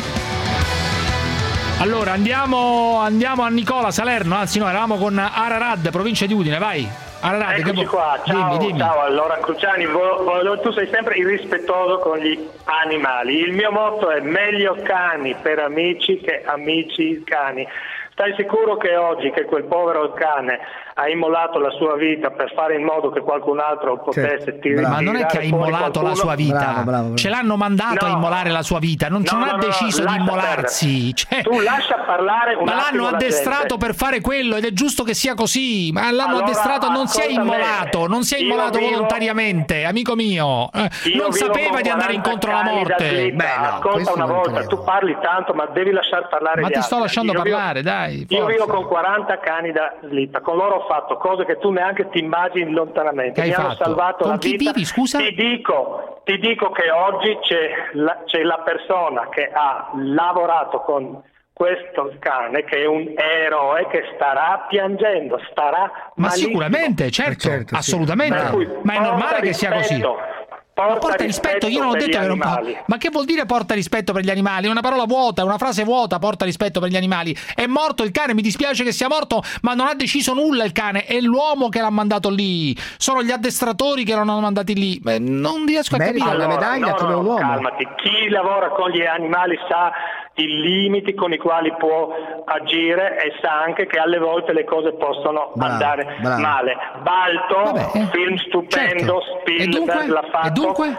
Allora, andiamo, andiamo a Nicola Salerno, anzi no, eravamo con Ararad, provincia di Udine, vai. Ararad, Eccoci che qua, ciao, dimmi, dimmi. ciao, allora Cruciani, vo, vo, tu sei sempre irrispettoso con gli animali. Il mio motto è meglio cani per amici che amici cani. Stai sicuro che oggi che quel povero cane ha immolato la sua vita per fare in modo che qualcun altro potesse certo. tirare? Ma non è che ha immolato la sua vita, bravo, bravo, bravo. Ce l'hanno mandato no. a immolare la sua vita, non, no, non ha no, deciso no, di immolarsi. Cioè, tu lascia parlare un ma l'hanno addestrato gente. per fare quello ed è giusto che sia così. Ma l'hanno allora, addestrato, non si è immolato, non si è immolato vivo, volontariamente, amico mio. Eh, non sapeva di andare incontro alla morte. Beh, no, ascolta una volta, credo. Tu parli tanto, ma devi lasciar parlare ma gli ti altri. sto lasciando io parlare, vivo, dai. Io vivo con quaranta cani da slitta, con loro ho fatto cose che tu neanche ti immagini lontanamente. Che mi hai hanno fatto? salvato con la chi vita. Vivi, scusa? Ti dico, ti dico che oggi c'è la, c'è la persona che ha lavorato con questo cane, che è un eroe, che starà piangendo, starà ma malissimo. Sicuramente, certo, certo assolutamente, sì. Ma è normale che sia così. Porta, porta rispetto, rispetto, io non ho detto che non porta. Ma che vuol dire porta rispetto per gli animali? È una parola vuota, è una frase vuota, porta rispetto per gli animali. È morto il cane, mi dispiace che sia morto, ma non ha deciso nulla il cane, è l'uomo che l'ha mandato lì. Sono gli addestratori che l'hanno mandati lì. Beh, non riesco a Merita capire. Allora, la medaglia no, come no, un uomo. Calmati, chi lavora con gli animali sa i limiti con i quali può agire e sa anche che alle volte le cose possono bravo, andare bravo. male. Balto, Vabbè, film stupendo, certo. Spielberg l'ha fatto. E dunque?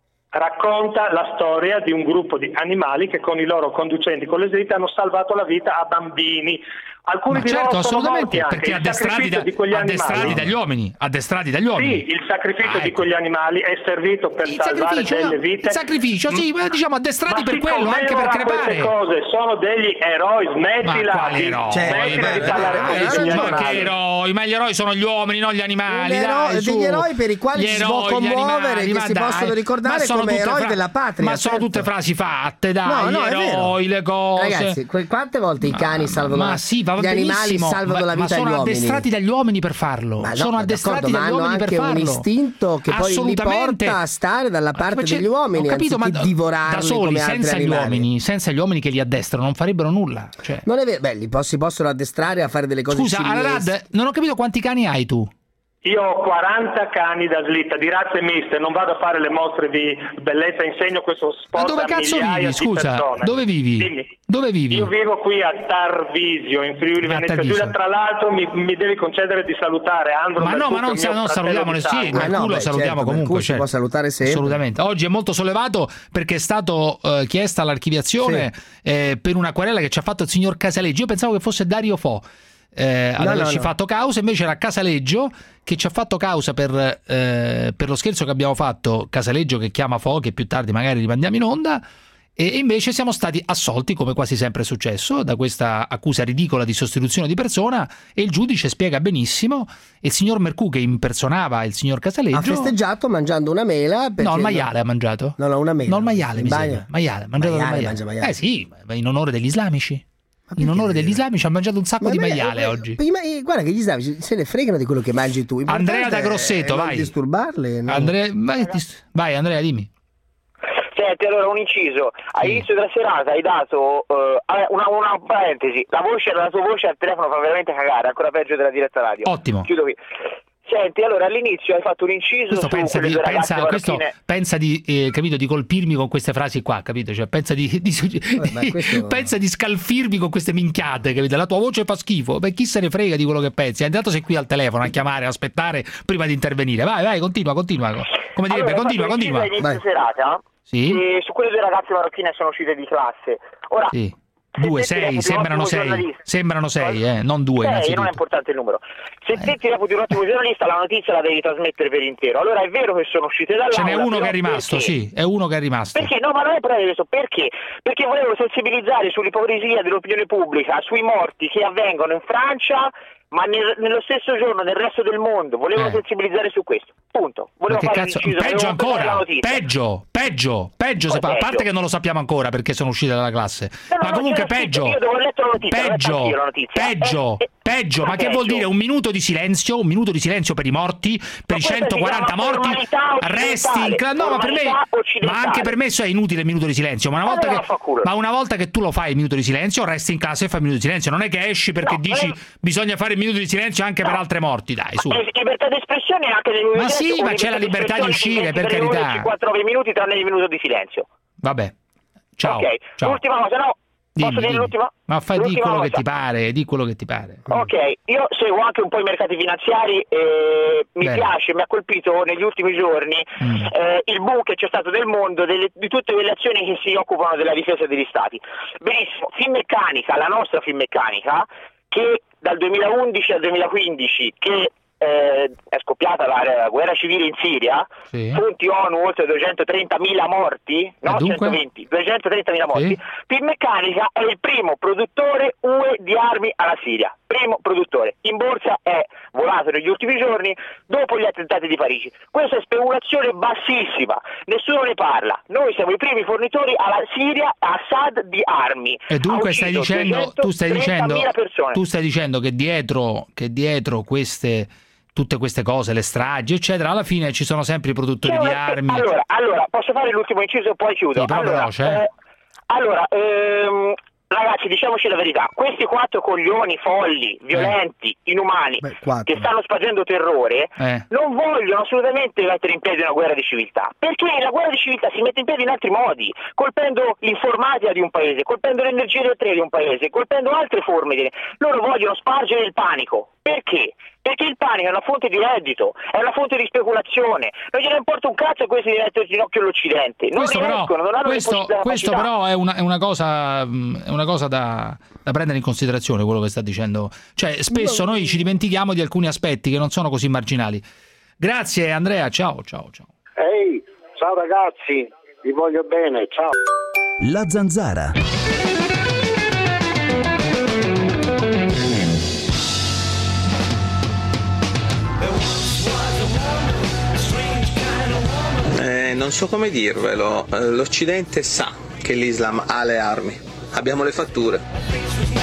Racconta la storia di un gruppo di animali che con i loro conducenti con le slitte hanno salvato la vita a bambini. Alcuni ma di certo, loro sono assolutamente, morti anche. Perché addestrati, da, di quegli addestrati dagli uomini, addestrati dagli uomini. Sì, il sacrificio ah, ecco. di quegli animali è servito per il salvare delle vite. Il sacrificio, sì, ma diciamo addestrati ma per quello, anche per crepare. Queste cose sono degli eroi, smettila, ma quali eroi? smettila Beh, di parlare beh, così beh, sugli ma che eroi? Ma gli eroi sono gli uomini, non gli animali. Ero- dai, degli eroi per i quali si può commuovere, che si dai. possono ricordare come eroi fra- della patria. Ma sono certo. tutte frasi fatte, dai, no, no, gli eroi, le cose. Ragazzi, quante volte i cani salvano ma sì, va gli animali salvano la vita agli uomini? Sono addestrati dagli uomini per farlo. Ma no, sono addestrati dagli uomini per farlo. Hanno anche un istinto che poi li porta a stare dalla parte degli uomini, ho capito, ma divorarli da soli, come senza altri gli animali. uomini, senza gli uomini che li addestrano, non farebbero nulla. Cioè. Non è vero, beh, li si possono addestrare a fare delle cose. Scusa, Arad, non ho capito quanti cani hai tu? Io ho quaranta cani da slitta di razze miste, non vado a fare le mostre di bellezza, insegno questo sport. Ma dove a cazzo vivi? Scusa, persone. dove vivi? Dimmi. Dove vivi? Io vivo qui a Tarvisio, in Friuli Venezia Giulia. Tra l'altro mi, mi devi concedere di salutare Andro. Ma no, ma non, non salutiamo nessuno, sì, nel culo salutiamo certo, comunque. Si può salutare sempre. Assolutamente. Oggi è molto sollevato perché è stato uh, chiesta l'archiviazione sì. eh, per una querela che ci ha fatto il signor Casaleggio. Io pensavo che fosse Dario Fo. Eh, ad no, averci no, no. fatto causa, invece era Casaleggio che ci ha fatto causa per, eh, per lo scherzo che abbiamo fatto. Casaleggio che chiama Fo, che più tardi magari rimandiamo in onda, e invece siamo stati assolti, come quasi sempre è successo, da questa accusa ridicola di sostituzione di persona, e il giudice spiega benissimo, e il signor Mercù, che impersonava il signor Casaleggio, ha festeggiato mangiando una mela. No, il maiale ha mangiato. No, no, una mela. No, il maiale, mi sembra. Maiale, mangiato maiale, maiale. mangia maiale. Eh sì, in onore degli islamici. In onore degli islamici ha mangiato un sacco ma di maiale ma, oggi. Ma, guarda che gli islamici se ne fregano di quello che mangi tu. Andrea da Grosseto, vai. Non disturbarli. No? Andrea, vai, vai Andrea, dimmi. Senti, allora un inciso. All'inizio della serata hai dato uh, una, una parentesi. La voce, la tua voce al telefono fa veramente cagare, ancora peggio della diretta radio. Ottimo. Chiudo qui. Senti, allora all'inizio hai fatto un inciso questo su pensa di, pensa, questo pensa di eh, capito, di colpirmi con queste frasi qua, capito? Cioè pensa di, di, di questo... pensa di scalfirmi con queste minchiate, capito? La tua voce fa schifo. Beh, chi se ne frega di quello che pensi? Intanto sei qui al telefono a chiamare, a aspettare prima di intervenire. Vai, vai, continua, continua. Come direbbe, allora, continua, continua. All'inizio serata, sì? e su quelle due ragazze marocchine sono uscite di classe. Ora sì. Due, sei, sembrano sei, sembrano sei, eh, non due. Sei, non è importante il numero. Se te ti reputi un ottimo giornalista, la notizia la devi trasmettere per intero. Allora è vero che sono uscite dall'aula. Ce n'è uno che è rimasto, perché? Sì, è uno che è rimasto. Perché? No, ma non è proprio questo. Perché? Perché volevo sensibilizzare sull'ipocrisia dell'opinione pubblica, sui morti che avvengono in Francia, ma nel, nello stesso giorno nel resto del mondo. Volevo eh. sensibilizzare su questo. Punto. Volevo ma che fare cazzo? inciso, Peggio ancora, peggio, peggio, peggio, se, a parte che non lo sappiamo ancora perché sono uscite dalla classe. No, ma no, comunque peggio. Io devo letto la notizia, peggio, la notizia. peggio, eh, eh, peggio, ma, ma che vuol dire un minuto di silenzio, un minuto di silenzio per i morti, per ma i centoquaranta morti, arresti in classe. No, ma per me, ma anche per me è inutile il minuto di silenzio, ma una volta che ma una volta che tu lo fai il minuto di silenzio, resti in classe e fai il minuto di silenzio, non è che esci perché no, dici eh, bisogna fare il minuto di silenzio anche no. per altre morti, dai, su. Libertà d'espressione anche nel minuto ma di silenzio. Sì, ma c'è la libertà di uscire, per carità. cinquanta nove minuti tranne il minuto di silenzio. Vabbè. Ciao. Ok, ciao. L'ultima cosa, no? Dimmi, Posso dire dimmi. l'ultima? Ma fai di quello cosa. che ti pare, di quello che ti pare. Ok, io seguo anche un po' i mercati finanziari e mi Bene. piace, mi ha colpito negli ultimi giorni mm. eh, il boom che c'è stato del mondo delle, di tutte quelle azioni che si occupano della difesa degli stati. Benissimo, Finmeccanica, la nostra Finmeccanica, che dal duemilaundici al duemilaquindici, che Eh, è scoppiata la, la guerra civile in Siria, sì. Fonti ONU oltre duecentotrentamila morti, no, centoventi, duecentotrentamila morti. Sì. Finmeccanica è il primo produttore U E di armi alla Siria, primo produttore. In borsa è volato negli ultimi giorni dopo gli attentati di Parigi. Questa è speculazione bassissima, nessuno ne parla. Noi siamo i primi fornitori alla Siria, a Assad, di armi. E dunque stai dicendo, tu stai dicendo, tu stai dicendo che dietro, che dietro queste tutte queste cose, le stragi, eccetera, alla fine ci sono sempre i produttori cioè, di armi. Allora, allora, posso fare l'ultimo inciso e poi chiudo? Sì, però allora, veloce, eh. eh, allora ehm, ragazzi, diciamoci la verità, questi quattro coglioni folli, violenti, eh. inumani, Beh, che stanno spargendo terrore, eh. non vogliono assolutamente mettere in piedi una guerra di civiltà, perché la guerra di civiltà si mette in piedi in altri modi, colpendo l'informatica di un paese, colpendo l'energia elettrica di un paese, colpendo altre forme di... Loro vogliono spargere il panico. Perché? Perché il panico è una fonte di reddito, è una fonte di speculazione, non gliene importa un cazzo a questi di mettere in ginocchio l'Occidente, non questo riescono, però, non hanno questo, questo però è una, è una cosa, è una cosa da, da prendere in considerazione, quello che sta dicendo. Cioè, spesso noi ci dimentichiamo di alcuni aspetti che non sono così marginali. Grazie Andrea, ciao, ciao, ciao. Ehi, ciao ragazzi, vi voglio bene, ciao. La Zanzara. Eh, non so come dirvelo, l'Occidente sa che l'Islam ha le armi, abbiamo le fatture.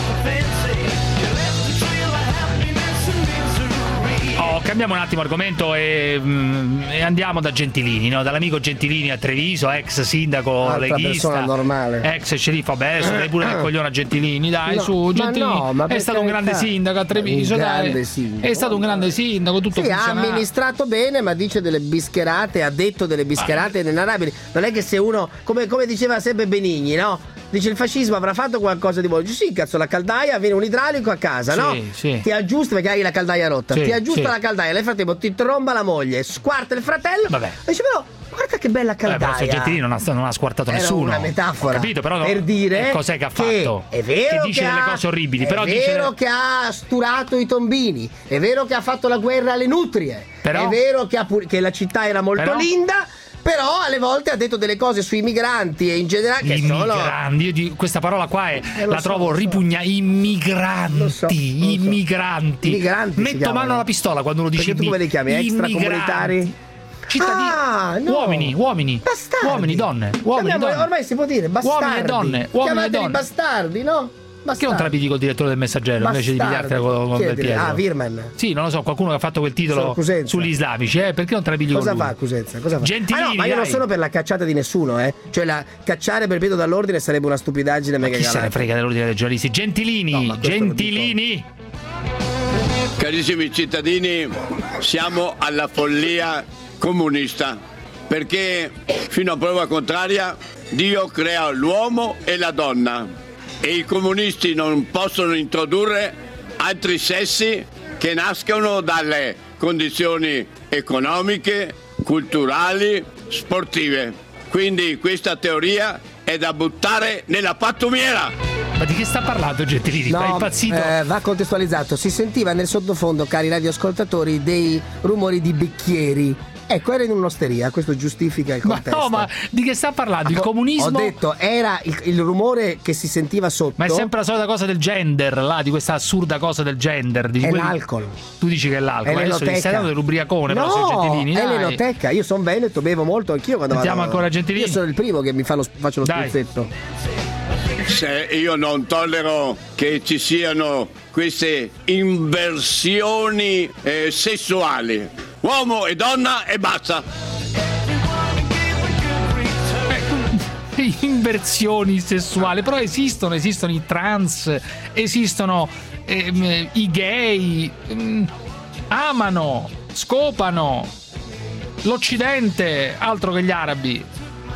Oh, cambiamo un attimo argomento e, e andiamo da Gentilini, no? Dall'amico Gentilini a Treviso, ex sindaco Altra leghista, persona normale, ex sceriffo. Vabbè, adesso dai pure il coglione a Gentilini, dai, no, su Gentilini. No, ma è stato un grande sindaco a Treviso, dai. Sindaco. È stato un grande sindaco, tutto sì, funzionato. Ha amministrato bene, ma dice delle bischerate, ha detto delle bischerate inenarrabili. Non è che se uno, come, come diceva sempre Benigni, no? Dice il fascismo avrà fatto qualcosa di buono. Dice sì, cazzo, la caldaia, viene un idraulico a casa, sì, no? Sì. Ti aggiusta perché hai la caldaia rotta, sì, ti aggiusta sì. la caldaia, nel frattempo ti tromba la moglie, squarta il fratello. Vabbè. Dice però guarda che bella caldaia. Eh, Gentilini non ha, non ha squartato Era nessuno. Una metafora. Ho capito, però per dire eh, cos'è che ha fatto? Che è vero che dice che delle ha, cose orribili, è però vero dice che ha sturato i tombini, è vero che ha fatto la guerra alle nutrie, però... è vero che, ha pur... che la città era molto però... linda. Però alle volte ha detto delle cose sui migranti e in generale che I sono... migranti, io di, questa parola qua è, eh, la so, trovo ripugnante. Immigranti, lo so, lo immigranti. So. Migranti Metto mano alla pistola quando lo dici. Perché tu come li chiami? Extracomunitari? Cittadini, ah, no. uomini, uomini, bastardi. Uomini, donne, uomini, Chiamiamo, donne. Ormai si può dire bastardi. Uomini e donne, uomini e donne. bastardi, no? Perché non te la pigli col direttore del Messaggero bastardi. Invece di pigliartela con, con Belpietro? Ah, Virman. Sì, non lo so, qualcuno che ha fatto quel titolo sugli islamici, eh? Perché non te la pigli Cosa con lui? fa Cusenza? Cosa fa? Gentilini, ah, no, ma io dai. non sono per la cacciata di nessuno, eh. Cioè la cacciare Belpietro dall'ordine sarebbe una stupidaggine mega chi galante. se ne frega dell'ordine dei giornalisti? Gentilini, no, Gentilini. Carissimi cittadini, siamo alla follia comunista, perché fino a prova contraria Dio crea l'uomo e la donna e i comunisti non possono introdurre altri sessi che nascono dalle condizioni economiche, culturali, sportive. Quindi questa teoria è da buttare nella pattumiera. Ma di che sta parlando Gentilini? No, Sta impazzito? Eh, va contestualizzato. Si sentiva nel sottofondo, cari radioascoltatori, dei rumori di bicchieri. Ecco, era in un'osteria, questo giustifica il contesto. Ma no, ma di che sta parlando? Il comunismo? Ho detto, era il, il rumore che si sentiva sotto. Ma è sempre la solita cosa del gender, là, di questa assurda cosa del gender. Di è quelli... l'alcol. Tu dici che è l'alcol, è adesso ti stai dando dell'ubriacone, no, però sei Gentilini. È dai. l'enoteca, io sono veneto, bevo molto anch'io quando Sentiamo vado. ancora Gentilini. Io sono il primo che mi fa lo, faccio lo Dai. spruzzetto. Se io non tollero che ci siano queste inversioni eh, sessuali, uomo e donna e basta. Inversioni sessuali, però esistono, esistono i trans, esistono ehm, i gay, ehm, amano, scopano l'Occidente, altro che gli arabi.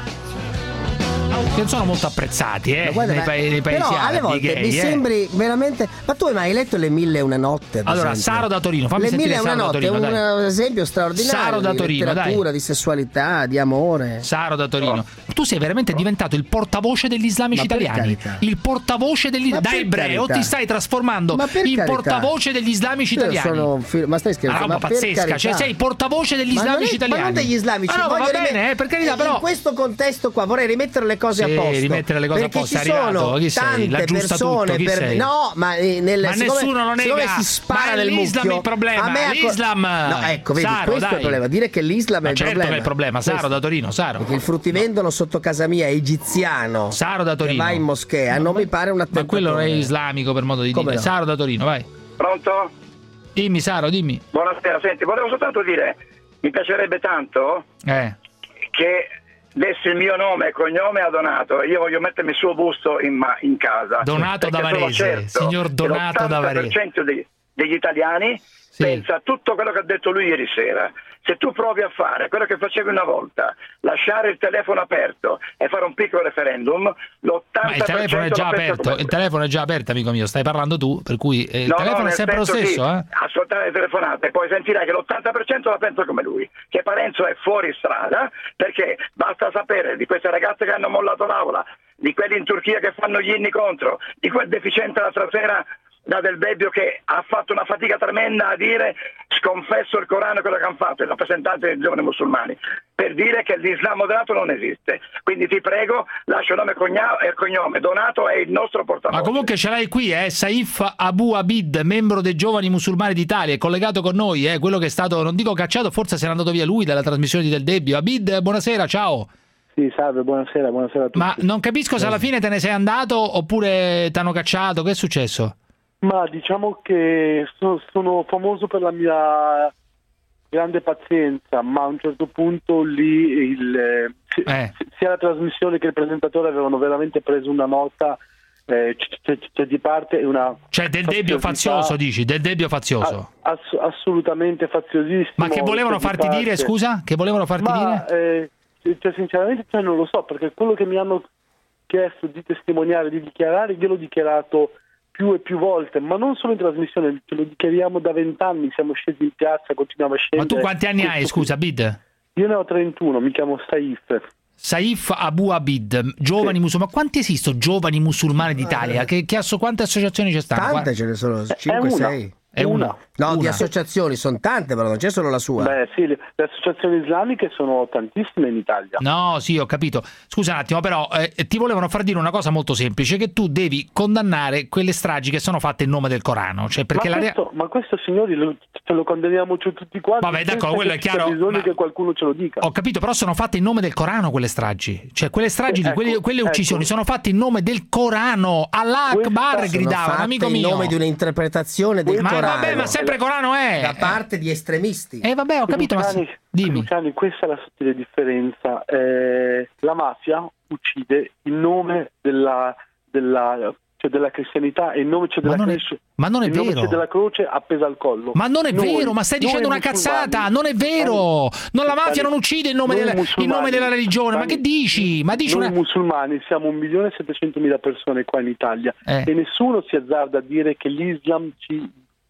Che non sono molto apprezzati eh, guarda, nei, pa- nei paesi però arabi, alle volte gay, mi eh. sembri veramente. Ma tu hai mai letto Le Mille e una notte? Allora, esempio? Saro da Torino, fammi Le sentire Mille e una Saro da notte Torino, è dai. un esempio straordinario Saro da di Torino, letteratura, dai. di sessualità, di amore. Saro da Torino. Tu sei veramente diventato il portavoce degli islamici Ma per italiani. carità. Il portavoce degli Ma da per ebreo carità. ti stai trasformando Ma per in carità. portavoce degli islamici Io italiani. sono un fi- ma stai scherzando? Una roba Ma per pazzesca, carità. cioè sei portavoce degli Ma non islamici è- italiani. Ma non degli islamici. Ah, no, voglio va rimet- bene, eh, per carità, però in questo contesto qua vorrei rimettere le cose Sì, a posto. rimettere le cose a perché posto, è ci sono arrivato. Chi sei? tante L'aggiusta persone tutto, chi per sei? no, ma eh, nel Ma siccome, nessuno lo nega. siccome si spara Ma è nel l'Islam mucchio, il problema, a me acco- l'Islam. No, ecco, vedi, Saro, questo dai. è il problema, dire che l'Islam Ma è il certo problema. che è il problema, Saro Questo. da Torino, Saro. Perché il fruttivendolo sotto casa mia è egiziano. Saro da Torino. Che va in moschea, non mi pare un attentatore. Ma quello è islamico per modo di Come dire. no? Saro da Torino, vai. Pronto? Dimmi Saro, dimmi. Buonasera, senti, volevo soltanto dire, mi piacerebbe tanto Eh. che desse il mio nome e cognome a Donato. Io voglio mettermi il suo busto in, ma- in casa. Donato perché da sono Varese, certo signor che Donato da Varese. l'ottanta per cento degli, degli italiani pensa a tutto quello che ha detto lui ieri sera. Se tu provi a fare quello che facevi una volta, lasciare il telefono aperto e fare un piccolo referendum, l'ottanta per cento Ma il telefono è già lo pensa aperto, come il te. telefono è già aperto, amico mio, stai parlando tu, per cui eh, il No, telefono no, è nel sempre lo senso stesso, sì, eh. ascoltare le telefonate e poi sentirai che l'ottanta per cento la pensa come lui, che Parenzo è fuori strada, perché basta sapere di queste ragazze che hanno mollato l'aula, di quelli in Turchia che fanno gli inni contro, di quel deficiente l'altra sera da Del Bebbio che ha fatto una fatica tremenda a dire sconfesso il Corano, quello che hanno fatto, il rappresentante dei giovani musulmani, per dire che l'Islam moderato non esiste. Quindi ti prego, lascia il nome e cognome. Donato è il nostro portavoce. Ma comunque ce l'hai qui, eh? Saif Abu Abid, membro dei Giovani Musulmani d'Italia, è collegato con noi, eh? Quello che è stato, non dico cacciato, forse se n'è andato via lui dalla trasmissione di Del Debbio. Abid, buonasera, ciao. Sì, salve, buonasera, buonasera a tutti. Ma non capisco se alla fine te ne sei andato oppure t'hanno cacciato, che è successo? Ma diciamo che sono, sono famoso per la mia grande pazienza, ma a un certo punto lì il, eh. sia la trasmissione che il presentatore avevano veramente preso una nota, eh, c'è, c'è di parte una... Cioè del Debbio fazioso, dici? Del Debbio fazioso? A, ass, assolutamente faziosissimo. Ma che volevano farti parte. dire, scusa? Che volevano farti ma, dire? Eh, cioè, sinceramente cioè, non lo so, perché quello che mi hanno chiesto di testimoniare, di dichiarare, io l'ho dichiarato più e più volte, ma non solo in trasmissione, ce lo dichiariamo da vent'anni, siamo scesi in piazza, continuiamo a scendere. Ma tu quanti anni hai, scusa, Abid? Io ne ho trentuno, mi chiamo Saif. Saif Abu Abid, giovani sì. musulmani. Quanti esistono giovani musulmani d'Italia? Che, che asso, quante associazioni ci stanno? Tante ce ne sono, cinque sei. È una. una. No, una. di associazioni sono tante, però non c'è solo la sua. Beh, sì, le, le associazioni islamiche sono tantissime in Italia. No, sì, ho capito. Scusa un attimo, però eh, ti volevano far dire una cosa molto semplice, che tu devi condannare quelle stragi che sono fatte in nome del Corano. Cioè, perché ma, la questo, ma questo, signori, lo, ce lo condanniamo tutti quanti. Vabbè, d'accordo, quello è chiaro. C'è bisogno ma... che qualcuno ce lo dica. Ho capito, però sono fatte in nome del Corano quelle stragi. Cioè, quelle stragi, eh, lì, ecco, quelle, quelle uccisioni ecco. sono fatte in nome del Corano. Allah Akbar gridavano, amico mio. in nome di un'interpretazione del ma Corano. Ma vabbè, ma sempre Corano è. Da parte di estremisti. Eh vabbè, ho capito, Luciani, ma dimmi. Luciani, questa è la sottile differenza. Eh, la mafia uccide in nome della, della, cioè della cristianità e in nome cioè della ma non è, croce. ma non è in nome vero. della croce appesa al collo. Ma non è noi, vero, ma stai dicendo una cazzata, non è vero. Non la mafia non uccide in nome, della, in nome della religione, ma che dici? Ma dici noi una... musulmani siamo un milione e settecentomila persone qua in Italia eh. e nessuno si azzarda a dire che l'Islam ci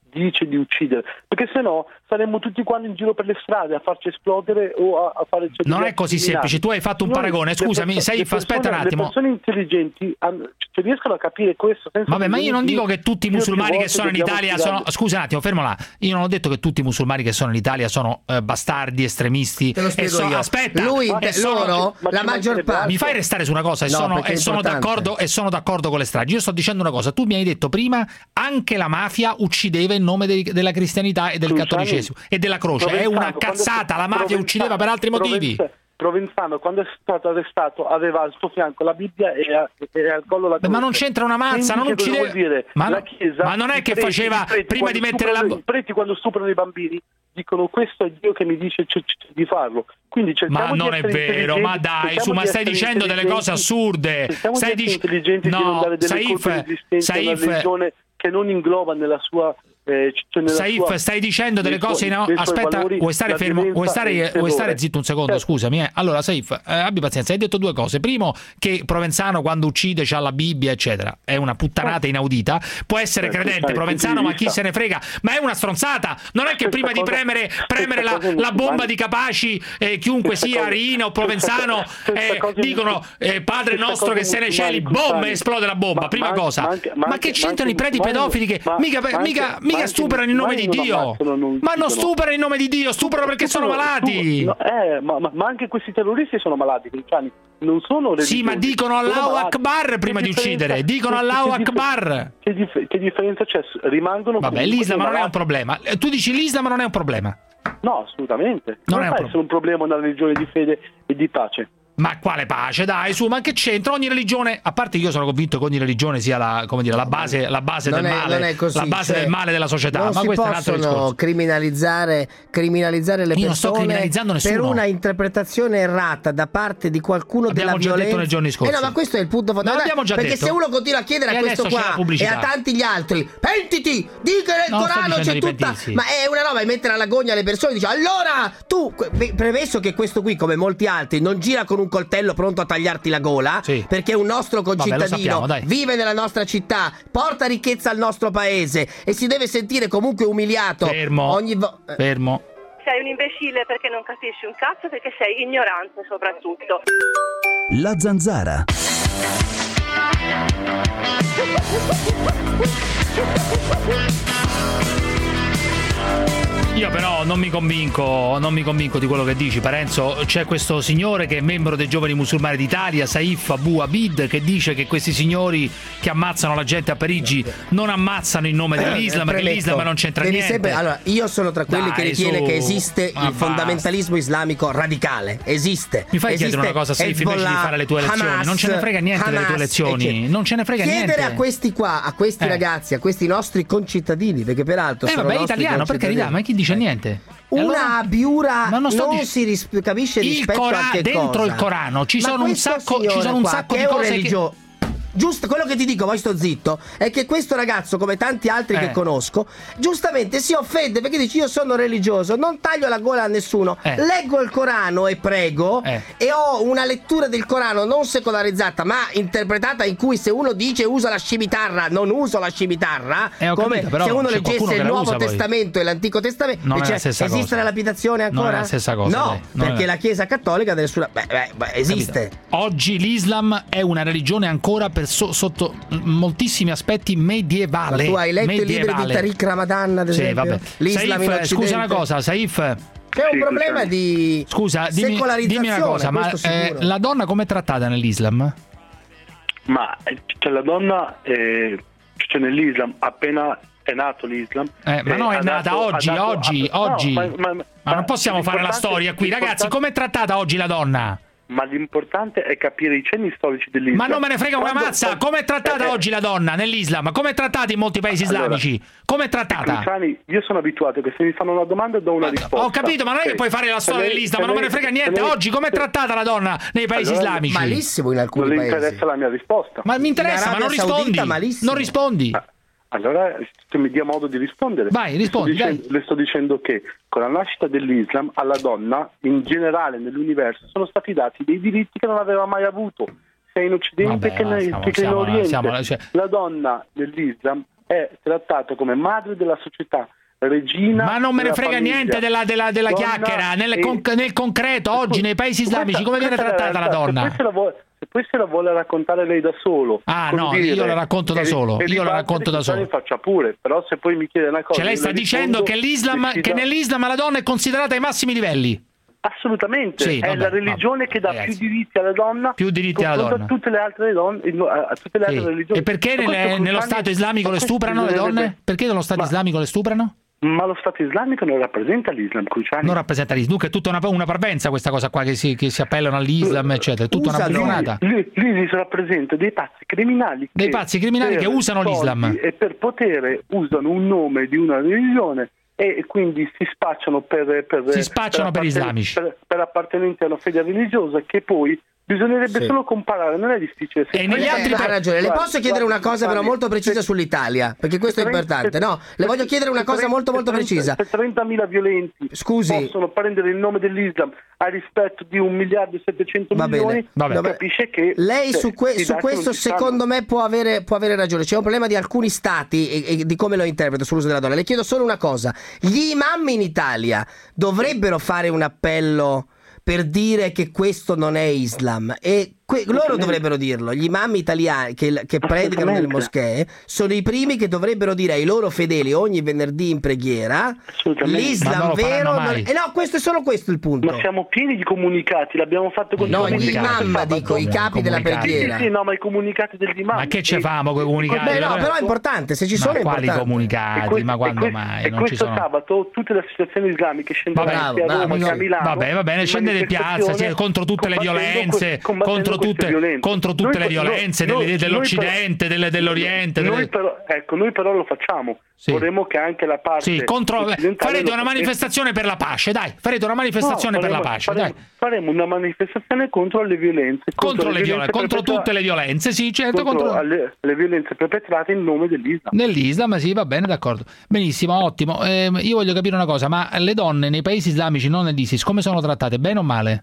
dice di uccidere, perché se no saremmo tutti quanti in giro per le strade a farci esplodere o a, a fare... Non è così semplice, tu hai fatto un Noi, paragone, scusami, perso- Saif, aspetta un attimo. Le persone intelligenti hanno, cioè, riescono a capire questo senza... Vabbè, ma io non dico che tutti i musulmani che sono in Italia sono... Scusa un attimo, fermo là. Io non ho detto che tutti i musulmani che sono in Italia sono eh, bastardi, estremisti. Te lo spiego e so... io. Aspetta, lui, e sono... loro, ma la maggior parte... Mi fai restare su una cosa e, no, sono, e, sono d'accordo, e sono d'accordo con le stragi. Io sto dicendo una cosa, tu mi hai detto prima anche la mafia uccideva in nome de- della cristianità e del Cruzani, cattolicesimo e della croce. È una cazzata, la mafia uccideva per altri motivi. Provenzano, quando è stato arrestato, aveva al suo fianco la Bibbia e, a, e al collo la croce. Ma non c'entra una mazza, non uccideva. Dire, ma, la Chiesa, ma non è che preti, faceva preti, prima di mettere la... I preti quando stuprano i bambini dicono questo è Dio che mi dice c- c- di farlo. Quindi cerchiamo ma non di è vero, ma dai, su, ma stai dicendo delle cose assurde. Stai di essere intelligenti, no, di non dare delle Saif, colpe resistenti a una religione che non ingloba nella sua... Eh, cioè Saif, sua, stai dicendo delle cose in... suoi, aspetta, valori, vuoi stare fermo, vuoi stare, vuoi stare zitto un secondo, certo. Scusami eh. Allora Saif, eh, abbi pazienza, hai detto due cose. Primo, che Provenzano quando uccide c'ha la Bibbia eccetera, è una puttanata inaudita. Può essere certo, credente Provenzano, ma chi se ne frega, ma è una stronzata. Non è che prima cosa, di premere, premere la, la bomba di Capaci eh, chiunque sia cosa, Rina o Provenzano eh, dicono eh, Padre nostro che sei nei cieli, boom, e esplode la bomba. Prima ma, cosa, ma, anche, ma, ma che c'entrano anche, i preti pedofili che ma, mica, ma mica, anche, mica ma stuprano in nome di Dio, non ma non stuprano in nome di Dio, stuprano perché sono malati. No, eh, ma, ma, ma anche questi terroristi sono malati, Cruciani. Non sono religiosi. Sì, ma dicono Allahu Akbar prima di uccidere. Dicono Allahu Akbar. Che, dif- che differenza c'è? Rimangono. Vabbè, l'Islam non è un problema. Tu dici l'Islam non è un problema. No, assolutamente. Non, non è può un essere un problema una religione di fede e di pace. Ma quale pace, dai, su, ma che c'entra? Ogni religione, a parte che io sono convinto che ogni religione sia la, come dire, la base, la base del è, male, così, la base cioè, del male della società. Non ma si questo è un altro discorso. Possono criminalizzare, criminalizzare le io persone non sto criminalizzando nessuno. Per una interpretazione errata da parte di qualcuno abbiamo della già violenza. Detto nei giorni scorsi. Eh no, ma questo è il punto fondamentale. No, perché detto. se uno continua a chiedere e a questo qua e a tanti gli altri, pentiti, di che nel non Corano c'è tutta. Pentirsi. Ma è una roba di mettere alla gogna le persone. Dice allora tu, premesso che questo qui, come molti altri, non gira con un coltello pronto a tagliarti la gola. Sì. Perché è un nostro concittadino, Vabbè, vive nella nostra città, porta ricchezza al nostro paese e si deve sentire comunque umiliato. Fermo, ogni vo- fermo. Sei un imbecille perché non capisci un cazzo, perché sei ignorante soprattutto. La Zanzara. Io però non mi convinco, non mi convinco di quello che dici, Parenzo. C'è questo signore che è membro dei Giovani Musulmani d'Italia, Saif Abu Abid, che dice che questi signori che ammazzano la gente a Parigi non ammazzano in nome dell'Islam, eh, che l'Islam non c'entra niente. Sempre, allora, io sono tra quelli Dai, che ritiene su, che esiste il fondamentalismo islamico radicale. Esiste. Mi fai esiste chiedere una cosa, Saif, invece di fare le tue lezioni? Hamas, non ce ne frega niente Hamas, delle tue lezioni. Non ce ne frega chiedere niente. Chiedere a questi qua, a questi eh. ragazzi, a questi nostri concittadini, perché peraltro eh, sono vabbè, nostri italiano, per carità, ma chi dice niente? Una allora, abiura non, non dic- si ris- capisce rispetto Cora- a che dentro cosa. il Corano ci ma sono un sacco, ci sono un qua, sacco di cose religio- che... Giusto, quello che ti dico, poi sto zitto, è che questo ragazzo, come tanti altri eh. che conosco, giustamente si offende perché dice io sono religioso, non taglio la gola a nessuno, eh. leggo il Corano e prego eh. e ho una lettura del Corano non secolarizzata ma interpretata, in cui se uno dice usa la scimitarra non uso la scimitarra, eh, come capito, se uno leggesse il Nuovo usa, Testamento poi. e l'Antico Testamento. Non cioè, è la stessa esiste cosa. la lapidazione ancora? Non è la stessa cosa. No, dai, perché è... la Chiesa Cattolica deve sulla... beh, beh, beh, esiste. Capito. Oggi l'Islam è una religione ancora per so- sotto moltissimi aspetti medievale. Ma tu hai letto medievale. il libro di Tariq Ramadan, ad sì, esempio? Vabbè. L'Islam Saif, in scusa una cosa, Saif. C'è un problema di Scusa, dimmi, dimmi una cosa, ma eh, la donna com'è trattata nell'Islam? Ma cioè, la donna eh, cioè, nell'Islam appena è nato l'Islam eh, ma no, è nata dato, oggi, dato, oggi, a, oggi no, ma, ma, ma non possiamo fare la storia qui, ragazzi. Com'è trattata oggi la donna? Ma l'importante è capire i cenni storici dell'Islam. Ma non me ne frega una mazza. Come è trattata eh, oggi la donna nell'Islam? Come è trattata in molti paesi allora, islamici? Come è trattata? Cruciani, io sono abituato che se mi fanno una domanda do una risposta. Ho capito, ma non è che puoi fare la storia lei, dell'Islam, ma non me ne frega niente. Lei, oggi come è trattata la donna nei paesi allora, islamici? Malissimo in alcuni paesi. Non paesi. le interessa la mia risposta. Ma mi interessa, ma non rispondi. Saudita, non rispondi. Ah. Allora se mi dia modo di rispondere. Vai, rispondi, sto dicendo, le sto dicendo che con la nascita dell'Islam alla donna in generale nell'universo sono stati dati dei diritti che non aveva mai avuto, sia in Occidente Vabbè, che, va, nel, siamo, che siamo, in Oriente. siamo, cioè... La donna nell'Islam è trattato come madre della società, regina. Ma non me ne frega famiglia, niente della, della, della chiacchiera, nel, e... con, nel concreto oggi nei paesi islamici come viene trattata la donna? Se poi se la vuole raccontare lei da solo, ah no, dire, io la racconto da solo, io la racconto da solo. Faccia pure, però se poi mi chiede una cosa, cioè lei sta dicendo che l'Islam, decida... che nell'Islam la donna è considerata ai massimi livelli. Assolutamente, sì, è vabbè, la religione vabbè, che dà ragazzi. più diritti alla donna, più diritti alla donna. a tutte le altre donne, a tutte le sì. altre religioni. E perché nelle, nello Stato islamico le stuprano le donne? Perché nello Stato ma, islamico le stuprano? Ma lo Stato islamico non rappresenta l'Islam, Cruciani. Non rappresenta l'Islam, dunque è tutta una, una parvenza questa cosa qua che si, che si appellano all'Islam, eccetera, è tutta Usa una buonata. L'Islam rappresenta dei pazzi criminali. Dei pazzi criminali che usano l'Islam. E per potere usano un nome di una religione e quindi si spacciano per, per, si spacciano per, per islamici. Per, per appartenenti a una fede religiosa che poi bisognerebbe sì. solo comparare, non è difficile. Se e negli altri ha ragione. Le posso chiedere una cosa però molto precisa sull'Italia, perché questo è importante. No, le voglio chiedere una cosa molto molto precisa. Se trentamila violenti Scusi. possono prendere il nome dell'Islam a rispetto di un miliardo e settecento Va milioni, bene. capisce che lei su, que su questo secondo me può avere, può avere ragione. C'è un problema di alcuni stati e, e di come lo interpreto sull'uso della donna. Le chiedo solo una cosa: gli imam in Italia dovrebbero fare un appello per dire che questo non è Islam, e que loro dovrebbero dirlo. Gli imam italiani che, che predicano nelle moschee sono i primi che dovrebbero dire ai loro fedeli ogni venerdì in preghiera l'Islam vero non... e no, questo è solo questo il punto. Ma siamo pieni di comunicati, l'abbiamo fatto con no, gli imam, dico, i capi della preghiera. Sì, sì, no, ma i comunicati degli imam. Ma che ce famo con i comunicati? Beh, no, però è importante, se ci ma sono quali importanti. comunicati? Questo, ma quando questo, mai? E non questo ci sono... sabato tutte le associazioni islamiche scenderanno a Roma e a Milano. Vabbè, va bene, scendete in piazza sì, contro tutte le violenze, contro tutte, contro tutte noi, le violenze noi, dell'Occidente, dell dell'Oriente. Noi delle... però, ecco, noi però lo facciamo. Sì. Vorremmo che anche la parte sì, contro... farete una manifestazione per la pace, dai, farete una manifestazione no, faremo, per la pace, faremo, dai. Faremo una manifestazione contro le violenze, contro, contro le violenze, contro tutte le violenze, sì, certo, contro, contro... Le, le violenze perpetrate in nome dell'Islam. Nell'Islam, sì, va bene, d'accordo. Benissimo, ottimo. Eh, io voglio capire una cosa, ma le donne nei paesi islamici, non nell'ISIS, come sono trattate, bene o male?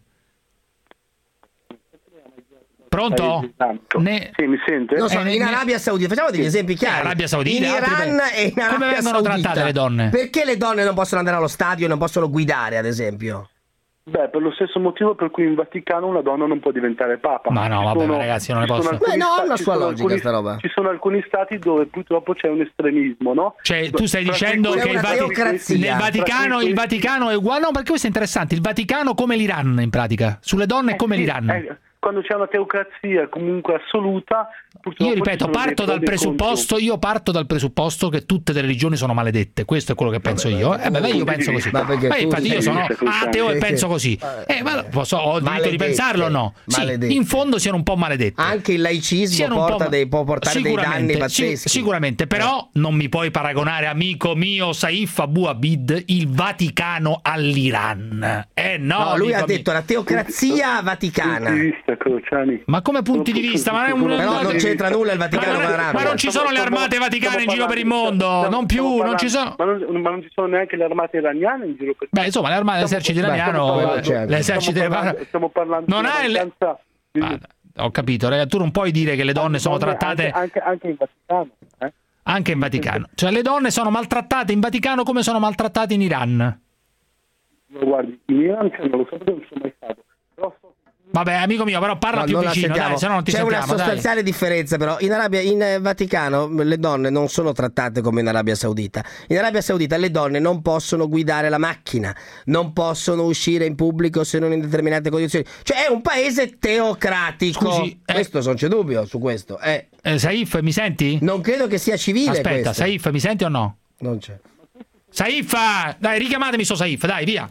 Pronto? Ne... Sì, mi sente? Non so, eh, in ne... Arabia Saudita, facciamo degli esempi chiari. In Arabia Saudita, in Iran e in Arabia come vengono Saudita. trattate le donne? Perché le donne non possono andare allo stadio e non possono guidare, ad esempio? Beh, per lo stesso motivo per cui in Vaticano una donna non può diventare papa. Ma no, vabbè, sono, ragazzi, non ne posso. Beh, no, ha una sua logica alcuni, sta roba. Ci sono alcuni stati dove purtroppo c'è un estremismo, no? Cioè, tu stai dicendo che il Vati nel Vaticano il Vaticano è uguale? No, perché questo è interessante. Il Vaticano come l'Iran, in pratica. Sulle donne eh, come sì, l'Iran. Eh, quando c'è una teocrazia comunque assoluta, io ripeto, parto dal presupposto io parto dal presupposto che tutte le religioni sono maledette. Questo è quello che penso vabbè, io. Eh beh, io penso così. Ma beh, infatti io sono ateo e penso così. Eh, ma posso, ho il diritto di pensarlo o no? Sì, in fondo siano un po' maledette. Anche il laicismo porta dei, può portare dei danni pazzeschi. Sicuramente, però non mi puoi paragonare, amico mio Saif Abu Abid, il Vaticano all'Iran. Eh no, no lui ha detto la teocrazia vaticana. Ma come punti di vista? Ma non, però non c'entra nulla il Vaticano. Ma non, ma non ci sono le armate vaticane in giro per il mondo, non più, non ci sono. Ma non, ma non ci sono neanche le armate iraniane in giro per il mondo. Beh, insomma, le armate dell'esercito iraniano, l'esercito iraniano. Stiamo parlando non hai le... ah, ho capito, ragazzi, tu non puoi dire che le donne sono trattate anche, anche in Vaticano, eh? Anche in Vaticano. Cioè le donne sono maltrattate in Vaticano come sono maltrattate in Iran. Guardi, in Iran non lo so perché non sono mai stato. Però so vabbè, amico mio, però parla no, più vicino, dai, se no non ti C'è sentiamo. C'è una sostanziale dai. differenza, però. In Arabia, in Vaticano, le donne non sono trattate come in Arabia Saudita. In Arabia Saudita le donne non possono guidare la macchina, non possono uscire in pubblico se non in determinate condizioni. Cioè è un paese teocratico. Scusi, questo eh, non c'è dubbio su questo. Eh. Eh, Saif, mi senti? Non credo che sia civile. Aspetta, questo. Saif, mi senti o no? Non c'è. Saif, dai, richiamatemi so Saif, dai, via.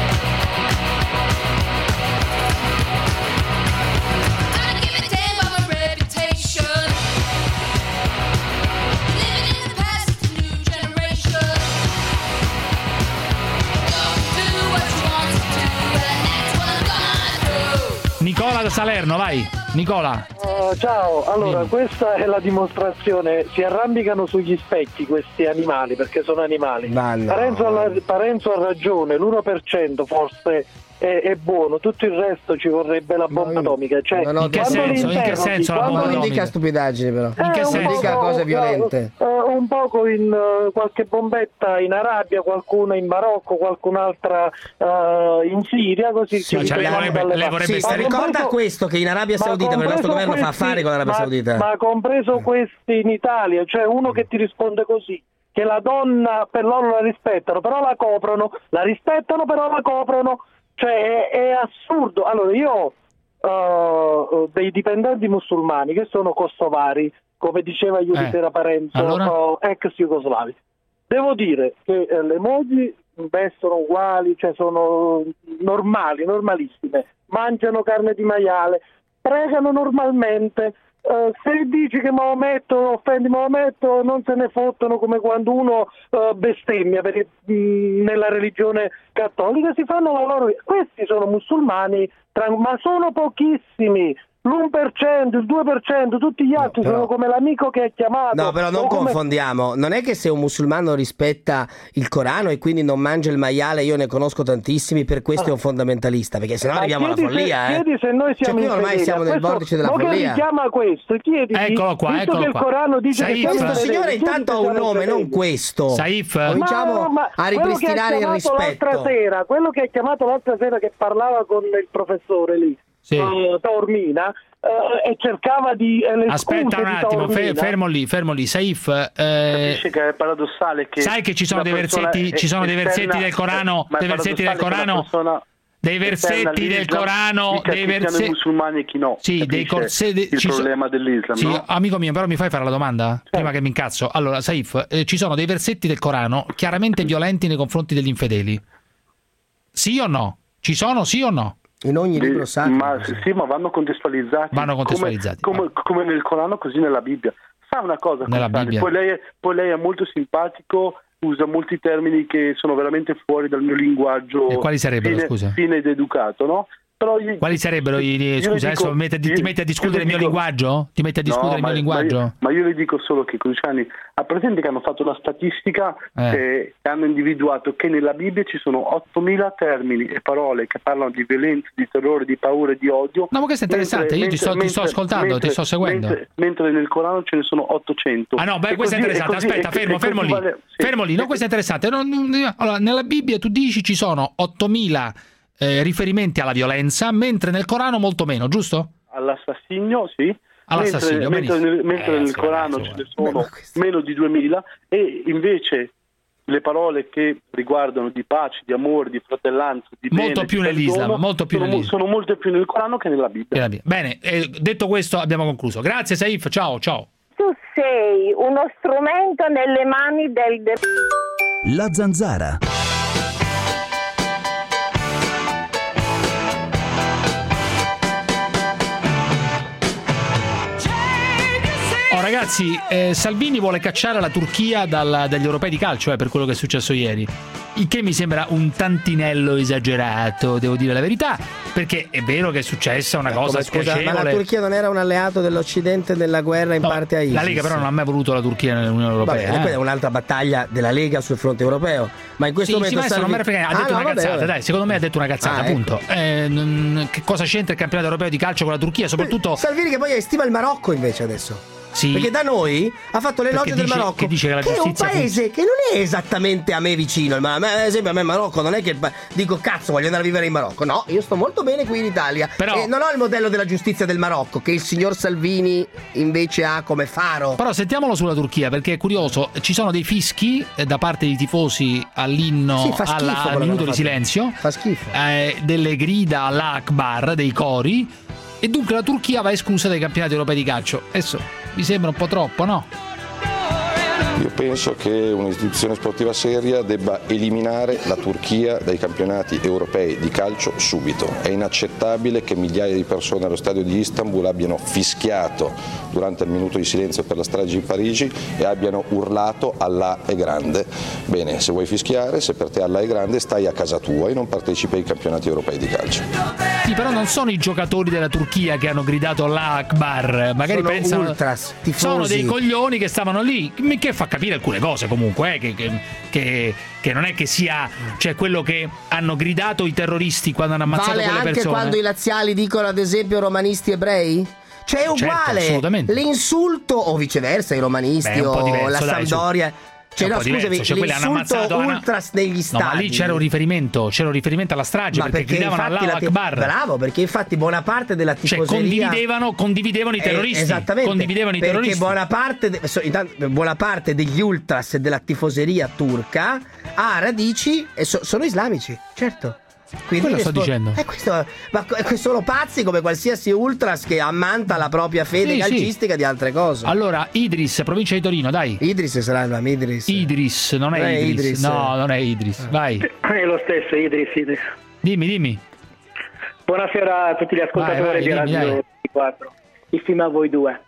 Nicola da Salerno, vai, Nicola. Uh, ciao, allora Dimmi. Questa è la dimostrazione, si arrampicano sugli specchi questi animali perché sono animali. No. Parenzo, ha, Parenzo ha ragione, l'uno per cento forse è, è buono, tutto il resto ci vorrebbe la bomba no, atomica. Cioè, in che senso? In che senso la bomba atomica? Non dica stupidaggini però. In che eh, senso? Non dica cose violente. Uh, un un poco in uh, qualche bombetta in Arabia, qualcuna in Marocco, qualcun'altra uh, in Siria, così sì, cioè, lei vorrebbe, lei vorrebbe sì, ricorda compreso, questo che in Arabia Saudita, per il nostro governo questi, fa affari con l'Arabia ma, Saudita. Ma compreso questi in Italia, cioè uno che ti risponde così, che la donna per loro la rispettano, però la coprono, la rispettano però la coprono, cioè è, è assurdo. Allora io uh, dei dipendenti musulmani che sono kosovari, come diceva ieri eh, sera Parenzo, allora? uh, ex jugoslavi, devo dire che eh, le mogli vestono uguali, cioè sono normali, normalissime, mangiano carne di maiale, pregano normalmente. Uh, se dici che Maometto offendi Maometto non se ne fottono come quando uno uh, bestemmia per, mh, nella religione cattolica, si fanno la loro. Questi sono musulmani, tra... ma sono pochissimi, l'uno per cento, il due per cento, tutti gli altri no, però... sono come l'amico che è chiamato. No, però non come... confondiamo, non è che se un musulmano rispetta il Corano e quindi non mangia il maiale, io ne conosco tantissimi, per questo ah. è un fondamentalista, perché sennò arriviamo alla follia. Se, eh. Chiedi se noi siamo cioè, qui ormai siamo nel vortice della follia. Che richiama questo, chiedi, eccolo qua, eccolo che il qua. Corano dice Saif, che questo signore intanto ha un nome, non questo. Saif, cominciamo ma, ma a ripristinare il rispetto. L'altra sera, quello che ha chiamato l'altra sera che parlava con il professore lì, sì. uh, Taormina, Uh, e cercava di eh, aspetta un attimo, fe- fermo lì, fermo lì. Saif, eh, capisci che è paradossale che sai che ci sono dei versetti, ci sono dei versetti del Corano, dei versetti del Corano, dei versetti del Corano, dei versetti musulmani e chi no. Sì, dei corse- de- il problema so- dell'Islam. Sì, no? amico mio, però mi fai fare la domanda sì. prima che mi incazzo. Allora, Saif, eh, ci sono dei versetti del Corano chiaramente violenti nei confronti degli infedeli. Sì o no? Ci sono, sì o no? In ogni libro sacro. Ma, sì, ma vanno contestualizzati. Vanno contestualizzati. Come, come, come nel Corano, così nella Bibbia. Sa una cosa, nella Bibbia. Poi, lei è, poi lei è molto simpatico, usa molti termini che sono veramente fuori dal mio linguaggio. E quali sarebbero, fine, scusa? Fine ed educato, no? Però io, quali sarebbero i scusa, adesso dico, mette, ti, ti metti a discutere il mio dico, linguaggio? Ti metti a discutere no, il mio ma, linguaggio? Ma io, ma io le dico solo che Cruciani ha presente che hanno fatto una statistica eh. e hanno individuato che nella Bibbia ci sono ottomila termini e parole che parlano di violenza, di terrore, di paura e di odio. No, ma questo è interessante, mentre, io ti sto, mentre, ti sto ascoltando, mentre, ti sto seguendo. Mentre, mentre nel Corano ce ne sono ottocento. Ah no, beh, questo così, è interessante, così, aspetta, fermo, e, fermo lì. Vale, sì. Fermo lì, no, questo è interessante. Non, non, allora, nella Bibbia tu dici ci sono ottomila Eh, riferimenti alla violenza, mentre nel Corano molto meno, giusto? All'assassinio, sì. All'assassinio, mentre, mentre nel, mentre eh, nel Corano ragazzi, ce ne sono beh, meno di duemila e invece le parole che riguardano di pace, di amore, di fratellanza, di molto bene, più di nell'Islam, perdono, molto più sono, nell'Islam. sono molte più nel Corano che nella Bibbia. Bene, eh, detto questo abbiamo concluso. Grazie Saif, ciao, ciao. Tu sei uno strumento nelle mani del de- La Zanzara. Oh, ragazzi, eh, Salvini vuole cacciare la Turchia dal, dagli europei di calcio, eh, per quello che è successo ieri. Il che mi sembra un tantinello esagerato, devo dire la verità, perché è vero che è successa una cosa spiacevole. Ma la Turchia non era un alleato dell'Occidente nella guerra in no, parte a ISIS? La Lega però non ha mai voluto la Turchia nell'Unione Europea. Vabbè, eh. è un'altra battaglia della Lega sul fronte europeo. Ma in questo sì, momento sì, Salvini... non me frega, ha detto ah, una no, cazzata, vabbè. Dai, secondo me ha detto una cazzata, ah, appunto. Ecco. Eh, non, che cosa c'entra il campionato europeo di calcio con la Turchia? Soprattutto Salvini che poi stima il Marocco invece adesso. Sì. Perché da noi ha fatto l'elogio del Marocco, che, dice che, la che è un paese funziona. che non è esattamente a me vicino. Ma ad esempio a me il Marocco non è che dico cazzo voglio andare a vivere in Marocco. No, io sto molto bene qui in Italia. Però, e non ho il modello della giustizia del Marocco che il signor Salvini invece ha come faro. Però sentiamolo sulla Turchia, perché è curioso. Ci sono dei fischi eh, da parte dei tifosi all'inno, sì, schifo, alla, al minuto di silenzio. Fa schifo. Eh, delle grida all'Akbar, dei cori. E dunque la Turchia va esclusa dai campionati europei di calcio. Adesso mi sembra un po' troppo, no? Io penso che un'istituzione sportiva seria debba eliminare la Turchia dai campionati europei di calcio subito. È inaccettabile che migliaia di persone allo stadio di Istanbul abbiano fischiato durante il minuto di silenzio per la strage di Parigi e abbiano urlato Allah è grande. Bene, se vuoi fischiare, se per te Allah è grande, stai a casa tua e non partecipi ai campionati europei di calcio. Sì, però non sono i giocatori della Turchia che hanno gridato Allah Akbar, magari sono pensano ultras, tifosi. Sono dei coglioni che stavano lì, che fa capire alcune cose comunque, eh, che, che, che, che non è che sia cioè quello che hanno gridato i terroristi quando hanno ammazzato vale quelle anche persone. Quando i laziali dicono ad esempio romanisti ebrei? Cioè è uguale, certo, l'insulto o viceversa, i romanisti. Beh, o diverso, la dai, Sampdoria. Cioè, no, scusami, cioè, l'insulto ultras negli stadi. No, ma lì c'era un riferimento, c'era un riferimento alla strage, ma perché, perché gridavano Allahu Akbar. Bravo, perché infatti buona parte della tifoseria, cioè condividevano, condividevano i terroristi. Eh, esattamente. Condividevano i perché terroristi. Buona parte, de, so, intanto, buona parte degli ultras della tifoseria turca ha radici e so, sono islamici, certo. Quindi quello sto dicendo. È questo, ma sono pazzi come qualsiasi ultras che ammanta la propria fede sì, calcistica sì. di altre cose. Allora, Idris, provincia di Torino, dai. Idris sarà il nome, Idris. Idris, non è, non Idris. è Idris. No, non è Idris. Vai. È lo stesso, Idris, Idris. Dimmi, dimmi. Buonasera a tutti gli ascoltatori vai, vai, di Radio ventiquattro. Insieme a voi due.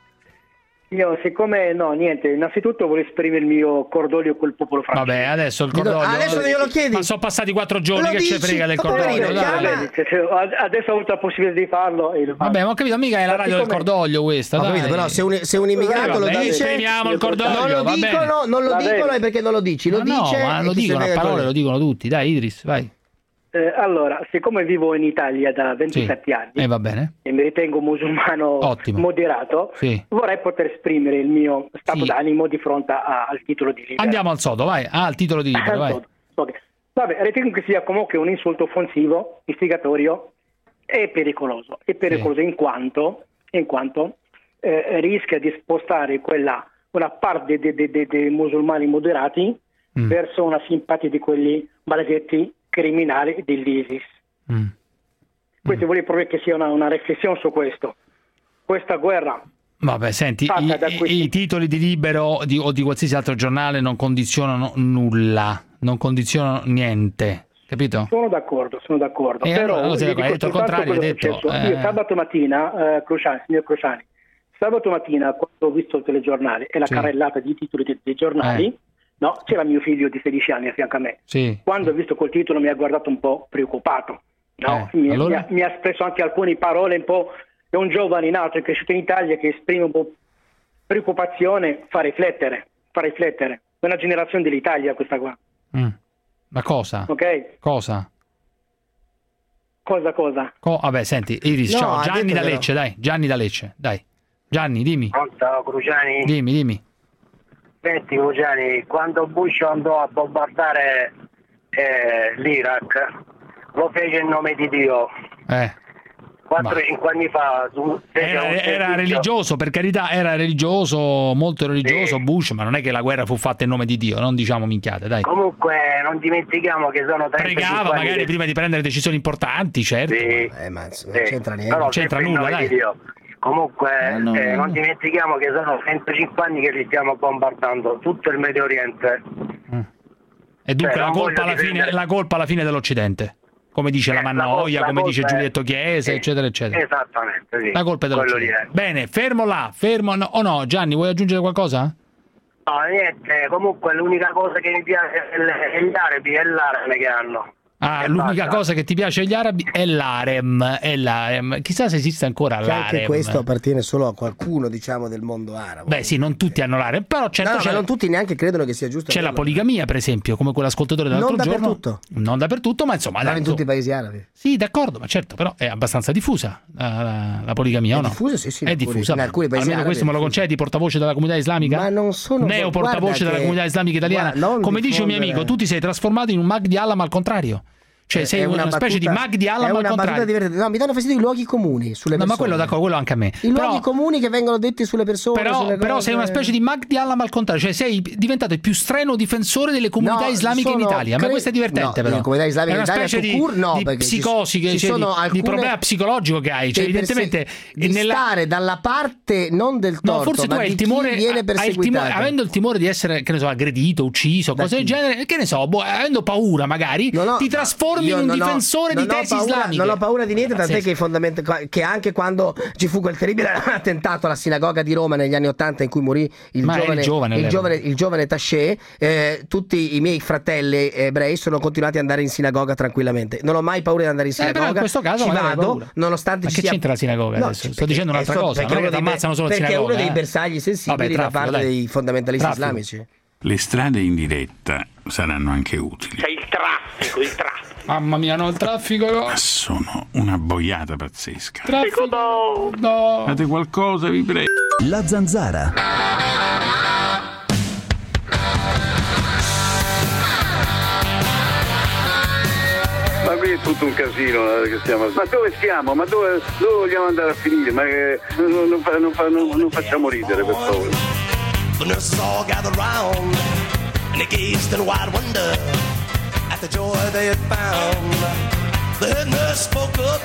Io, siccome, no, niente, innanzitutto voglio esprimere il mio cordoglio col popolo francese. Vabbè, adesso il cordoglio. Adesso glielo chiedi. Ma sono passati quattro giorni, lo che ci frega del cordoglio. Adesso ho avuto la possibilità di farlo. E lo vabbè, ma ho capito, mica è la radio del cordoglio questa. Ho capito, però se un, se un immigrato lo dice. Esprimiamo il cordoglio. Non lo dicono, non lo dicono, è perché non lo dici. Lo ma dice. No, ma lo dicono a parole, lo dicono tutti. Dai, Idris, vai. Eh, allora, siccome vivo in Italia da ventisette sì. anni eh, va bene. e mi ritengo musulmano Ottimo. moderato, sì. vorrei poter esprimere il mio stato sì. d'animo di fronte a, al titolo di libero. Andiamo al sodo, vai. Ah, al titolo di libero, vai. Okay. Vabbè, ritengo che sia comunque un insulto offensivo, istigatorio e pericoloso. E pericoloso sì. in quanto, in quanto eh, rischia di spostare quella una parte dei de, de, de musulmani moderati mm. verso una simpatia di quelli maledetti criminali dell'ISIS. Mm. Questo mm. voglio proprio che sia una, una riflessione su questo. Questa guerra. Vabbè, senti, i, questi... i titoli di Libero di, o di qualsiasi altro giornale non condizionano nulla, non condizionano niente, capito? Sono d'accordo, sono d'accordo. E però allora, hai detto il contrario, hai detto. Eh... Io sabato mattina, eh, Cruciani, signor Cruciani, sabato mattina quando ho visto il telegiornale e la sì. carrellata di titoli dei, dei giornali. Eh. No, c'era mio figlio di sedici anni a fianco a me. Sì. Quando ho visto quel titolo mi ha guardato un po' preoccupato. No? Eh, mi, allora? mi, ha, mi ha espresso anche alcune parole un po'. È un giovane nato e cresciuto in Italia che esprime un po' preoccupazione, fa riflettere, fa riflettere. È una generazione dell'Italia questa qua. Mm. Ma cosa? Ok. Cosa? Cosa, cosa? Co- vabbè, senti, Iris, no, ciao. Gianni da Lecce, dai. Gianni da Lecce, dai. Gianni, dimmi. Pronto, Cruciani? Dimmi, dimmi. Senti Cruciani, quando Bush andò a bombardare eh, l'Iraq, lo fece in nome di Dio. Eh. quattro cinque anni fa su, era, era religioso, per carità, era religioso, molto religioso sì. Bush, ma non è che la guerra fu fatta in nome di Dio, non diciamo minchiate, dai. Comunque non dimentichiamo che sono pregava magari che... prima di prendere decisioni importanti, certo. Sì. Eh, ma non c'entra niente. Non c'entra nulla, dai. Comunque no, no, eh, no. non dimentichiamo che sono trentacinque anni che li stiamo bombardando tutto il Medio Oriente. Mm. E dunque cioè, la, colpa alla fine, la colpa alla fine dell'Occidente, come dice eh, la Mannoia, la come dice Giulietto Chiesa, è... eccetera eccetera. Esattamente, sì. La colpa è dell'Occidente. Bene, fermo là, fermo no, o no? Gianni, vuoi aggiungere qualcosa? No, niente, comunque l'unica cosa che mi piace è gli arabi e l'arme che hanno. Ah, l'unica basta. cosa che ti piace agli arabi è l'harem, è l'harem. Chissà se esiste ancora che l'harem. Anche questo appartiene solo a qualcuno, diciamo, del mondo arabo. Beh, sì, non tutti hanno l'harem, però certo no, c'è... ma non tutti neanche credono che sia giusto. C'è la poligamia, per esempio, come quell'ascoltatore dell'altro non giorno. Dappertutto. Non dappertutto, ma insomma... Non in tutti i paesi arabi. Sì, d'accordo, ma certo, però è abbastanza diffusa la, la poligamia, è o no? Diffusa, sì, sì. È diffusa. In alcuni paesi Almeno arabi questo me lo concedi, portavoce della comunità islamica? Ma non sono... Neo portavoce della comunità islamica italiana. Guarda, come dice un mio amico, tu ti sei trasformato in un Mahdi Allam al contrario. Cioè sei una, una specie battuta, di Mahdi Allam al contrario. No, mi danno fastidio i luoghi comuni sulle no, persone. ma quello d'accordo, quello anche a me. I però, luoghi comuni che vengono detti sulle persone. Però, sulle però cose... sei una specie di Mahdi Allam al contrario, cioè sei diventato il più strenuo difensore delle comunità no, islamiche in Italia. Cre... Ma questo è divertente, no, però. Le comunità islamiche è una in specie Italia, di, no, di psicosi, ci, ci ci cioè, sono di, di problema psicologico che hai. Cioè, evidentemente di nella... stare dalla parte non del torto, no, forse ma tu hai di il timore, viene perseguitato. Timore, avendo il timore di essere, che ne so, aggredito, ucciso, da cose chi? del genere, che ne so, boh, avendo paura magari, no, ti trasformi in un difensore di tesi islamiche. Non ho paura di niente, tant'è che, fondament- che anche quando ci fu quel terribile attentato alla sinagoga di Roma negli anni Ottanta in cui morì il Ma giovane, giovane, il giovane, il giovane Taché, eh, tutti i miei fratelli ebrei sono continuati ad andare in sinagoga tranquillamente. Non ho mai paura di andare in sinagoga. Eh, in questo caso ci vado, nonostante Ma ci che sia... c'entra la sinagoga no, adesso? Sto dicendo un'altra so, cosa, non è che ti ammazzano solo in sinagoga. Perché è uno eh. dei bersagli sensibili Vabbè, traffico, da parte dai. dei fondamentalisti traffico. islamici. Le strade in diretta saranno anche utili. C'è il traffico, il traffico. Mamma mia, no, il traffico no. Ma sono una boiata pazzesca. Traffico no. No. Fate qualcosa, vi prego. La Zanzara. Ma qui è tutto un casino, eh, che stiamo... Ma dove stiamo? Ma dove, dove vogliamo andare a finire? Ma che, non, non, fa, non, fa, non, non facciamo ridere, per favore. The nurses all gathered round and they gazed in wide wonder at the joy they had found. The head nurse spoke up,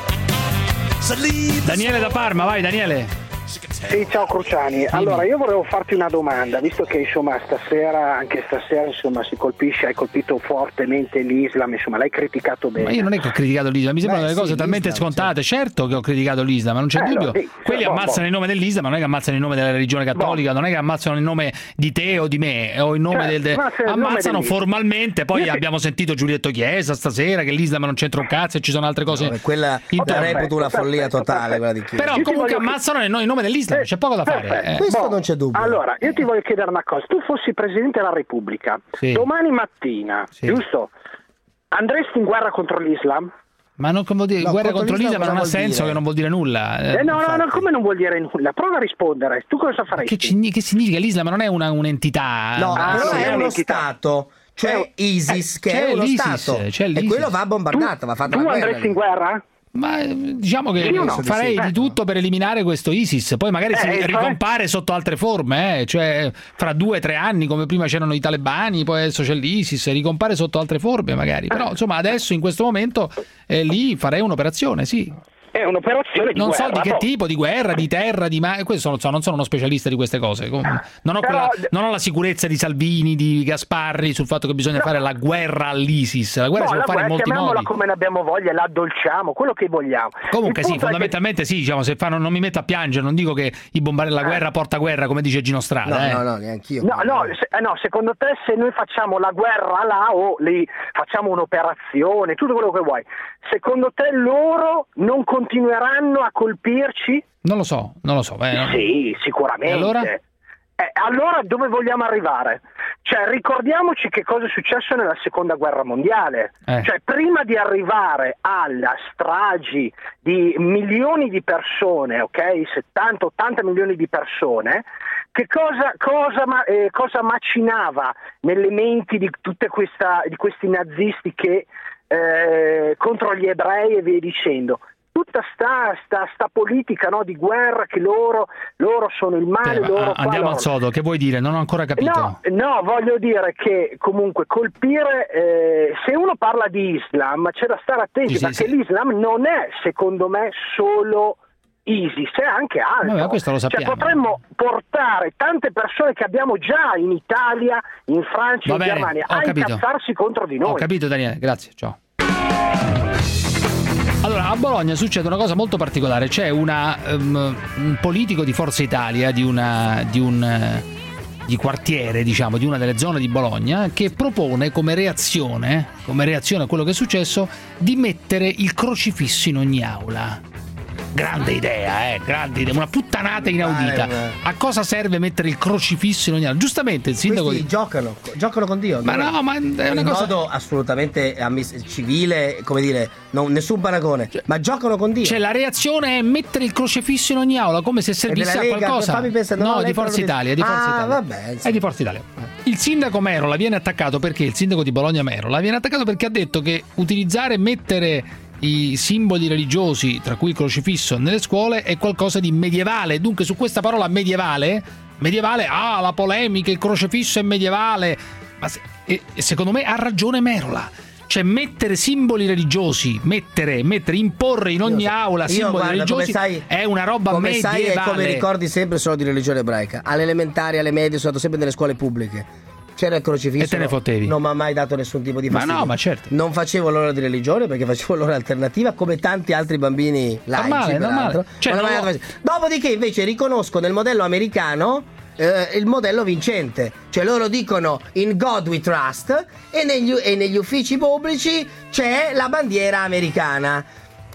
said leave. Daniele da Parma, vai Daniele. Sì, ciao Cruciani. Allora io volevo farti una domanda, visto che insomma stasera, anche stasera insomma si colpisce, hai colpito fortemente l'Islam, insomma l'hai criticato bene. Ma io non è che ho criticato l'Islam, mi sembrano Beh, delle cose sì, talmente l'Islam, scontate. Sì. Certo che ho criticato l'Islam, ma non c'è eh, dubbio. No, sì, Quelli boh, ammazzano boh. in nome dell'Islam, ma non è che ammazzano in nome della religione cattolica, boh. non è che ammazzano in nome di te o di me, o in nome cioè, del... De... ammazzano formalmente, poi io abbiamo sì. sentito Giulietto Chiesa stasera che l'Islam non c'entra un cazzo e ci sono altre cose. No, quella la reputo una follia totale, quella di Chiesa. Però comunque ammazzano in nome dell'Islam, c'è poco da fare. Eh. Questo boh. non c'è dubbio. Allora, io ti voglio chiedere una cosa, tu fossi Presidente della Repubblica, sì. domani mattina, sì. giusto? Andresti in guerra contro l'Islam? Ma non vuol dire, no, guerra contro l'Islam non ha senso, dire? Che non vuol dire nulla. Eh, no, no, no, come non vuol dire nulla? Prova a rispondere. Tu cosa faresti? Che, che significa? L'Islam non è una, un'entità. No, ah, però è uno stato. Cioè ISIS, che è uno l'ISIS, stato. C'è e quello va bombardato, tu, va fatto tu la andresti guerra. in guerra? Ma diciamo che sì, no? farei sì, di tutto per eliminare questo ISIS, poi magari eh, si cioè... ricompare sotto altre forme, eh? Cioè fra due o tre anni, come prima c'erano i talebani, poi adesso c'è l'ISIS, ricompare sotto altre forme magari, però insomma adesso in questo momento eh, lì farei un'operazione, sì. È un'operazione di non guerra. Non so di che no? tipo, di guerra, di terra, di mare, questo non so, non sono uno specialista di queste cose. Non ho, Però... quella, non ho la sicurezza di Salvini, di Gasparri sul fatto che bisogna no. fare la guerra all'ISIS. La guerra no, si può la fare in molti modi. Come ne abbiamo voglia, la addolciamo, quello che vogliamo. Comunque sì, fondamentalmente che... sì, diciamo, se fanno, non mi metto a piangere, non dico che i bombardare la guerra porta guerra, come dice Gino Strada. No, eh. no, no, neanch'io. No, no, se, eh, no, secondo te se noi facciamo la guerra là o lì facciamo un'operazione, tutto quello che vuoi, secondo te loro non continueranno a colpirci? Non lo so, non lo so. Beh, no. Sì, sicuramente. E allora? Eh, allora dove vogliamo arrivare? Cioè ricordiamoci che cosa è successo nella seconda guerra mondiale. Eh. Cioè prima di arrivare alla stragi di milioni di persone, ok? settanta ottanta milioni di persone, che cosa, cosa, eh, cosa macinava nelle menti di tutte questa, di questi nazisti che eh, contro gli ebrei e via dicendo? Tutta sta, sta, sta politica, no, di guerra, che loro, loro sono il male. Beh, loro andiamo loro. al sodo, che vuoi dire? Non ho ancora capito. No, no, voglio dire che comunque colpire, eh, se uno parla di Islam c'è da stare attenti, sì, perché sì, l'Islam sì. non è secondo me solo ISIS, è anche altro. Vabbè, questo lo sappiamo. Cioè, potremmo portare tante persone che abbiamo già in Italia, in Francia, in Germania a capito. incazzarsi contro di noi. Ho capito Daniele, grazie, ciao. Allora, a Bologna succede una cosa molto particolare, c'è una, um, un politico di Forza Italia, di, una, di un uh, di quartiere, diciamo, di una delle zone di Bologna, che propone come reazione, come reazione a quello che è successo, di mettere il crocifisso in ogni aula. Grande idea, eh, grande idea, una puttanata inaudita. A cosa serve mettere il crocifisso in ogni aula? Giustamente il sindaco Questi giocano, giocano con Dio. Ma no, ma è una in cosa modo assolutamente ammiss- civile, come dire, non, nessun paragone, cioè, ma giocano con Dio. Cioè la reazione è mettere il crocifisso in ogni aula, come se servisse a qualcosa. Pensare, no, no di Forza Italia, di Forza ah, Italia. Vabbè, è di Forza Italia. Il sindaco Merola viene attaccato perché il sindaco di Bologna Merola viene attaccato perché ha detto che utilizzare e mettere i simboli religiosi, tra cui il crocifisso, nelle scuole è qualcosa di medievale. Dunque su questa parola medievale, medievale, ah, la polemica, il crocifisso è medievale. Ma se, e, e secondo me ha ragione Merola. Cioè mettere simboli religiosi, mettere, mettere imporre in ogni io, aula io, simboli guarda, religiosi sai, è una roba come medievale. Sai, e come ricordi sempre sono di religione ebraica. Alle elementari, alle medie, sono stato sempre nelle scuole pubbliche. C'era il crocifisso, e te ne fottevi. Non mi ha mai dato nessun tipo di fastidio. Ma no, ma certo. Non facevo l'ora di religione perché facevo l'ora alternativa come tanti altri bambini laici. Normale, normale. Cioè, non non lo... Dopodiché invece riconosco nel modello americano eh, il modello vincente. Cioè loro dicono in God we trust e negli, e negli uffici pubblici c'è la bandiera americana.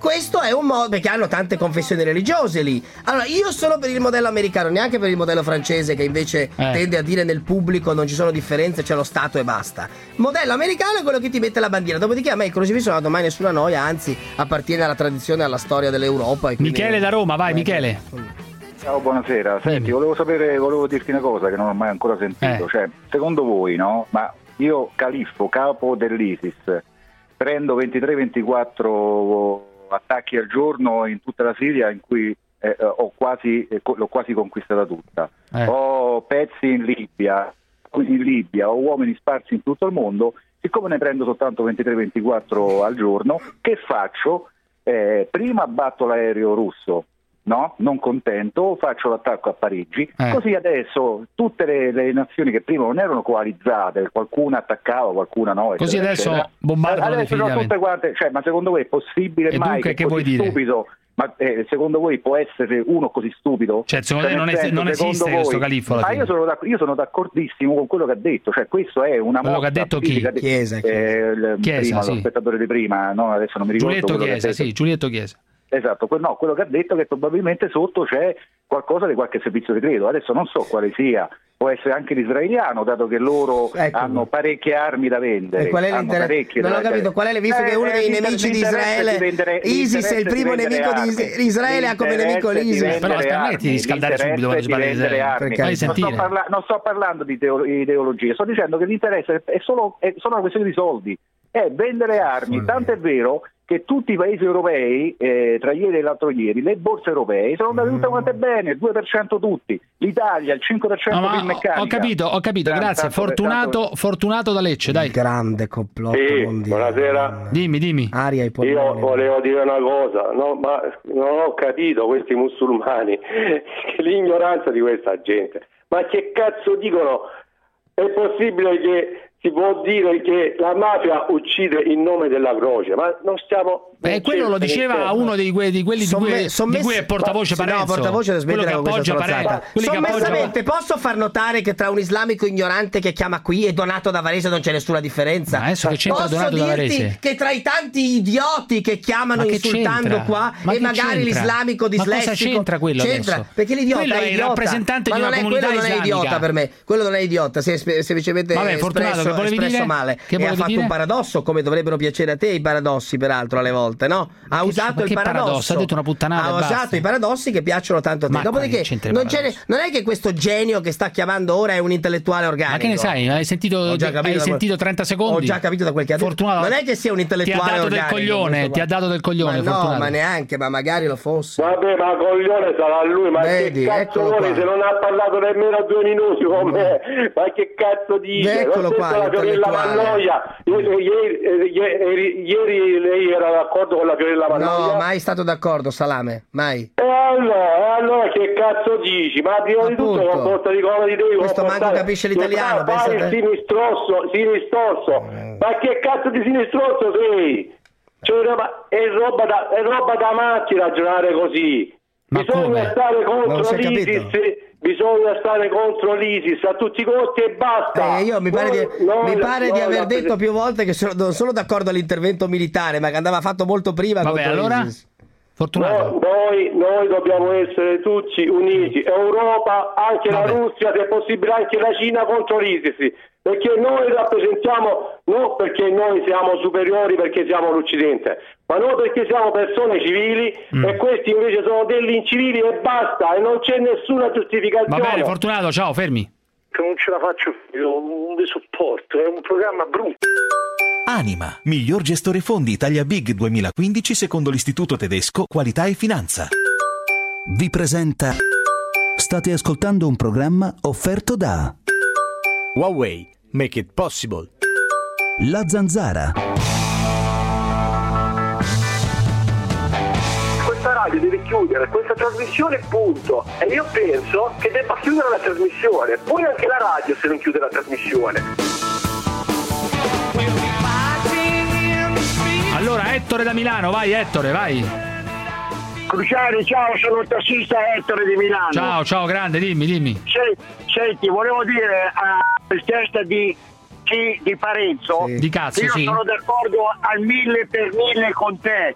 questo è un modo, perché hanno tante confessioni religiose lì. Allora io sono per il modello americano, neanche per il modello francese, che invece eh. tende a dire nel pubblico non ci sono differenze, c'è lo Stato e basta. Modello americano è quello che ti mette la bandiera, dopodiché a me il crocifisso non ha dato mai nessuna noia, anzi appartiene alla tradizione e alla storia dell'Europa. E quindi... Michele da Roma, vai Michele. Ciao, buonasera. Senti, volevo sapere, volevo dirti una cosa che non ho mai ancora sentito. Eh. Cioè, secondo voi, no? Ma io, califfo, capo dell'ISIS, prendo ventitré ventiquattro attacchi al giorno in tutta la Siria, in cui eh, ho quasi, eh, l'ho quasi conquistata tutta. Eh. Ho pezzi in Libia, in Libia, ho uomini sparsi in tutto il mondo. Siccome ne prendo soltanto ventitré ventiquattro al giorno, che faccio? Eh, prima abbatto l'aereo russo, no? Non contento, faccio l'attacco a Parigi, eh. così adesso tutte le, le nazioni che prima non erano coalizzate, qualcuna attaccava, qualcuna no, così eccetera, adesso eccetera. bombardano adesso sono tutte quante, cioè, ma secondo voi è possibile e mai dunque, che, che così vuoi stupido dire? Ma eh, secondo voi può essere uno così stupido? Cioè, secondo cioè, te non, senso, es- non esiste voi, questo califfo? Ma io sono, io sono d'accordissimo con quello che ha detto, cioè questo è una quello che ha detto chi? Di, Chiesa, Chiesa. Eh, il, Chiesa prima, sì. Lo spettatore di prima, no? Adesso non mi ricordo. Giulietto Chiesa, sì, Giulietto Chiesa. Esatto, no, quello che ha detto è che probabilmente sotto c'è qualcosa di qualche servizio segreto, adesso non so quale sia, può essere anche l'israeliano, dato che loro ecco. hanno parecchie armi da vendere. E qual è l'interesse? Non ho capito, qual è, visto eh, che è uno dei nemici di Israele, vendere, ISIS è il primo di nemico armi. di Israele, ha come nemico l'ISIS. Però permetti di scaldare subito quando sbagliare. Non sto, parla- non sto parlando di teo- ideologia, sto dicendo che l'interesse è solo, è solo una questione di soldi, è vendere armi, tanto è vero che tutti i paesi europei, eh, tra ieri e l'altro ieri, le borse europee sono andate tutte quante bene, il due per cento tutti, l'Italia il cinque per cento no, per meccanica. Ho capito, ho capito, Gran, grazie. Tanto, Fortunato, tanto... Fortunato da Lecce, dai. Il grande complotto sì, mondiale. Buonasera. Dimmi, dimmi. Aria ai polmoni. Io volevo dire una cosa, no, ma non ho capito questi musulmani, l'ignoranza di questa gente. Ma che cazzo dicono? È possibile che si può dire che la mafia uccide in nome della croce, ma non stiamo... Beh, quello lo diceva uno dei que- di quelli Somme- di, cui, sommess- di cui è portavoce Parenzo. No, portavoce quello che appoggia Parenzo. Sommessamente posso far notare che tra un islamico ignorante che chiama qui e Donato da Varese non c'è nessuna differenza? Ma adesso che c'entra posso Donato da Varese? Che tra i tanti idioti che chiamano che insultando c'entra? qua ma e magari c'entra? l'islamico dislessico, ma cosa c'entra quello c'entra adesso? Perché l'idiota quello è, è idiota, il rappresentante ma di una non è, comunità quello non è idiota per me, quello non è idiota, si è semplicemente Vabbè, espresso, che volevi espresso dire? male Che e ha fatto dire? un paradosso, come dovrebbero piacere a te i paradossi peraltro alle volte, no? Ha usato il paradosso, paradosso, ha detto una puttanata, ha usato basta. i paradossi che piacciono tanto a te. Ma Dopodiché non, non è che questo genio che sta chiamando ora è un intellettuale organico. Ma che ne sai? Hai sentito, hai sentito trenta secondi? Ho già capito da quel che ha detto. Fortunato, non è che sia un intellettuale ti ha dato organico, del coglione, ti ha dato del coglione, ma no, Fortunato. ma neanche, ma magari lo fosse. Vabbè, ma coglione sarà lui, ma Vedi, che cazzo vuole se non ha parlato nemmeno a due minuti con me? Ma che cazzo dice? Eccolo qua, la Fiorella Mannoia. Ieri, ieri, ieri lei era d'accordo con la Fiorella Mannoia? No, mai stato d'accordo, Salame, mai. E allora, allora che cazzo dici? Ma prima di tutto con porta di cola di devi questo manco capisce l'italiano, fai il sinistrosso, sinistrosso. Eh. Ma che cazzo di sinistrosso sei? Cioè, è roba da, è roba da matti ragionare così. Ma bisogna come? stare contro l'ISIS, bisogna stare contro l'ISIS a tutti i costi e basta. Eh, io mi pare, noi, di, noi, mi pare noi, di aver noi, detto più volte che sono, non sono d'accordo all'intervento militare, ma che andava fatto molto prima. Vabbè, contro allora? l'ISIS. No, noi, noi dobbiamo essere tutti uniti, Europa, anche Vabbè. la Russia, se possibile anche la Cina contro l'ISIS, perché noi rappresentiamo, non perché noi siamo superiori perché siamo l'Occidente, ma noi perché siamo persone civili mm. e questi invece sono degli incivili e basta, e non c'è nessuna giustificazione. Va bene, Fortunato, ciao, fermi. Che non ce la faccio più, non vi sopporto, è un programma brutto. Anima, miglior gestore fondi Italia Big duemilaquindici secondo l'Istituto Tedesco Qualità e Finanza. Vi presenta. State ascoltando un programma offerto da Huawei, make it possible. La Zanzara. Questa radio deve chiudere questa trasmissione, punto. E io penso che debba chiudere la trasmissione, poi anche la radio se non chiude la trasmissione. Allora, Ettore da Milano, vai Ettore, vai. Cruciani, ciao, sono il tassista Ettore di Milano. Ciao, ciao, grande, dimmi, dimmi. Senti, senti volevo dire al testa di, di, di Parenzo, sì. Di cazzo, io sì. sono d'accordo al mille per mille con te.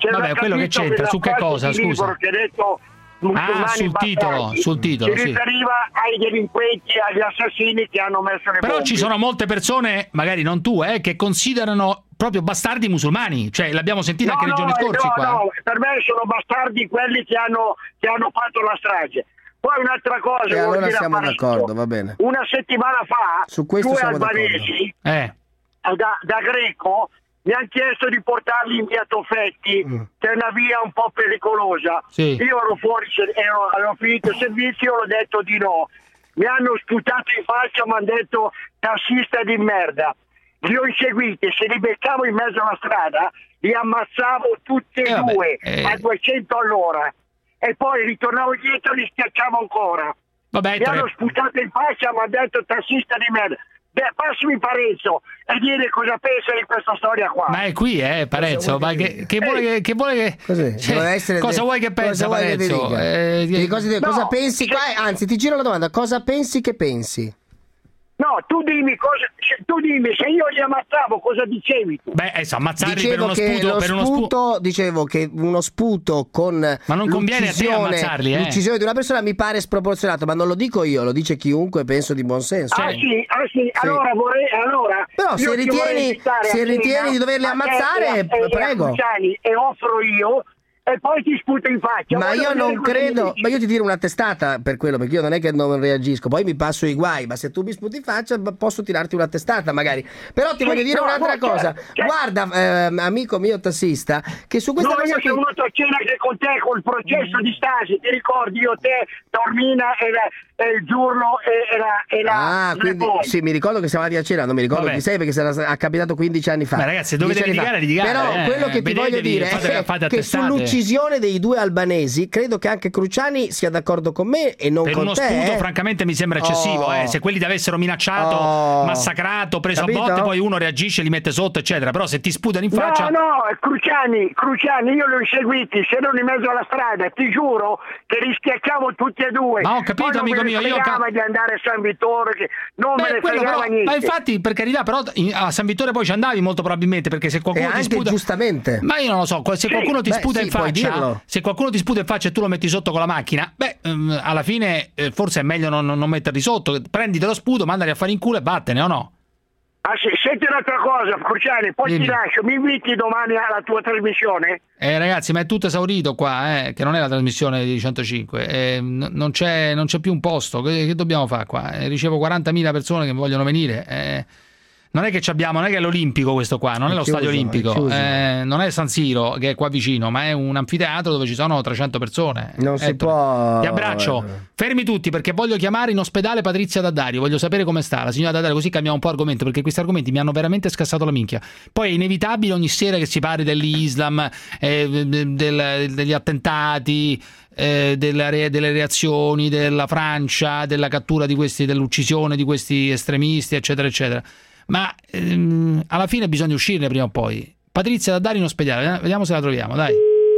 Vabbè, quello che c'entra, su che cosa, scusa? Che ha detto ah, sul titolo, sul titolo, si riferiva sì. ai delinquenti, agli assassini che hanno messo le Però bombe. ci sono molte persone, magari non tu, eh, che considerano proprio bastardi musulmani, cioè l'abbiamo sentito no, anche nei giorni no, scorsi no, qua. No, per me sono bastardi quelli che hanno, che hanno fatto la strage. Poi un'altra cosa, e allora siamo d'accordo, va bene. Una settimana fa, su questo due siamo albanesi eh. da, da Greco mi hanno chiesto di portarli in via Tofetti, mm. che è una via un po' pericolosa. Sì. Io ero fuori, ero, avevo finito il servizio, ho detto di no. Mi hanno sputato in faccia, mi hanno detto tassista di merda. Li ho inseguiti, se li beccavo in mezzo alla strada, li ammazzavo tutti e eh, due eh. a duecento all'ora. E poi ritornavo dietro e li schiacciavo ancora. Vabbè, mi tre... hanno sputato in faccia, mi hanno detto tassista di merda. Beh, passami Parenzo e dire cosa pensa di questa storia qua. Ma è qui, eh, Parenzo. Ma che, che vuole che, che vuole che cioè, cosa vuoi che pensa Parenzo? Eh, che cosa, no, cosa pensi? Se... Anzi, ti giro la domanda: cosa pensi che pensi? No, tu dimmi cosa, tu dimmi se io li ammazzavo cosa dicevi tu? Beh, adesso ammazzarli dicevo per uno che sputo, lo per uno sputo, sputo, dicevo che uno sputo con ma non conviene a te ammazzarli, eh. l'uccisione di una persona mi pare sproporzionato, ma non lo dico io, lo dice chiunque penso di buon senso. Ah sì, ah sì, sì. allora vorrei allora però se ritieni se ritieni di doverli ammazzare, e, e, prego. E, e offro io e poi ti sputo in faccia. Ma io non credo, ma io ti tiro una testata per quello, perché io non è che non reagisco, poi mi passo i guai, ma se tu mi sputi in faccia posso tirarti una testata magari. Però ti sì, voglio dire no, un'altra no, cosa, cioè, cioè, guarda eh, amico mio tassista, che su questa no, cosa io qui... sono venuto a cena che con te col processo di Stasi, ti ricordi io, te, Tormina e, la, e il Giurlo e, e la... E la ah, quindi sì, mi ricordo che siamo andati a cena, non mi ricordo Vabbè. chi sei perché sarà capitato quindici anni fa. Ma ragazzi, dovete litigare, litigare. Però eh, quello che ti voglio dire è che sull'uccisione dei due albanesi credo che anche Cruciani sia d'accordo con me e non per con uno te. sputo eh. francamente mi sembra eccessivo, oh. eh. Se quelli ti avessero minacciato, oh. massacrato, preso Capito? a botte, poi uno reagisce, li mette sotto eccetera, però se ti sputano in faccia... No, no, Cruciani, Cruciani io li ho inseguiti, se erano in mezzo alla strada, ti giuro che li schiacciavo tutti e due. Ma ho capito, poi amico mio, io... Ca... di andare a San Vittore, che non Beh, me ne fregava però, niente. Ma infatti, per carità, però a San Vittore poi ci andavi molto probabilmente, perché se qualcuno e ti anche sputa... giustamente. Ma io non lo so, se sì. qualcuno ti Beh, sputa sì, in faccia, se qualcuno ti sputa in faccia e tu lo metti sotto con la macchina, beh, ehm, alla fine eh, forse è meglio non, non metterli sotto, prenditi lo sputo, mandali a fare in culo e vattene, o no? Ah sì, senti un'altra cosa, Cruciani, poi Dimmi. ti lascio, mi inviti domani alla tua trasmissione? Eh ragazzi, ma è tutto esaurito qua, eh, che non è la trasmissione di centocinque, eh, n- non, c'è, non c'è più un posto, che, che dobbiamo fare qua? Eh, ricevo quarantamila persone che vogliono venire, eh, non è che ci abbiamo, non è che è l'Olimpico questo qua, non è, è lo chiuso, stadio olimpico, è eh, non è San Siro che è qua vicino, ma è un anfiteatro dove ci sono trecento persone. Non Ettore. si può. Ti abbraccio, fermi tutti perché voglio chiamare in ospedale Patrizia D'Addario, voglio sapere come sta la signora D'Addario, così cambiamo un po' argomento perché questi argomenti mi hanno veramente scassato la minchia. Poi è inevitabile ogni sera che si parli dell'Islam, eh, del, degli attentati, eh, delle, delle reazioni della Francia, della cattura di questi, dell'uccisione di questi estremisti, eccetera, eccetera. Ma ehm, alla fine bisogna uscirne prima o poi. Patrizia D'Addario in ospedale, vediamo se la troviamo, dai.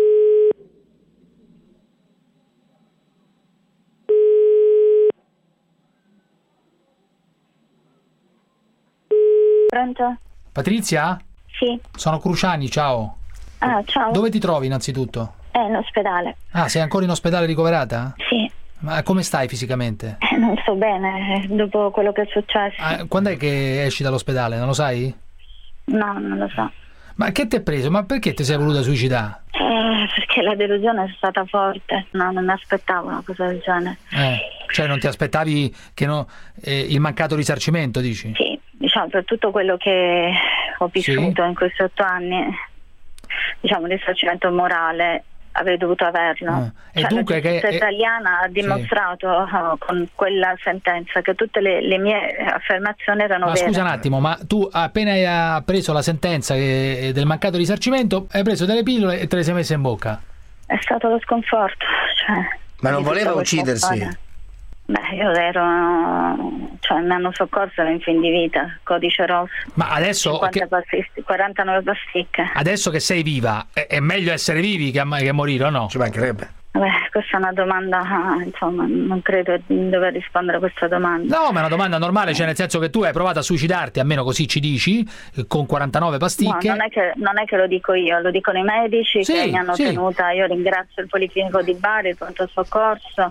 Pronto? Patrizia? Sì. Sono Cruciani, ciao. Ah, ciao. Dove ti trovi innanzitutto? Eh, in ospedale. Ah, sei ancora in ospedale ricoverata? Sì. Ma come stai fisicamente? Eh, non sto bene, dopo quello che è successo. Ah, quando è che esci dall'ospedale, non lo sai? No, non lo so. Ma che ti è preso? Ma perché ti sei voluta suicidare? Eh, perché la delusione è stata forte. No, non mi aspettavo una cosa del genere. Eh, cioè non ti aspettavi che no, eh, il mancato risarcimento, dici? Sì, diciamo per tutto quello che ho vissuto sì. in questi otto anni, diciamo il risarcimento morale avrei dovuto averlo. Ah. E cioè, dunque la giustizia che italiana ha dimostrato sì. uh, con quella sentenza che tutte le, le mie affermazioni erano ma vere. Scusa un attimo, ma tu appena hai preso la sentenza che, del mancato risarcimento hai preso delle pillole e te le sei messe in bocca? È stato lo sconforto, cioè, ma non voleva uccidersi? Beh, io ero, cioè mi hanno soccorso in fin di vita, codice rosso. Ma adesso cinquanta che... pasticche, quarantanove pasticche. Adesso che sei viva, è, è meglio essere vivi che, che morire, o no? Ci mancherebbe. Vabbè, questa è una domanda, insomma, non credo di dover rispondere a questa domanda. No, ma è una domanda normale, cioè nel senso che tu hai provato a suicidarti, almeno così ci dici, con quarantanove pasticche. No, non è che, non è che lo dico io, lo dicono i medici, sì, che mi hanno sì. tenuta. Io ringrazio il Policlinico di Bari, il pronto soccorso,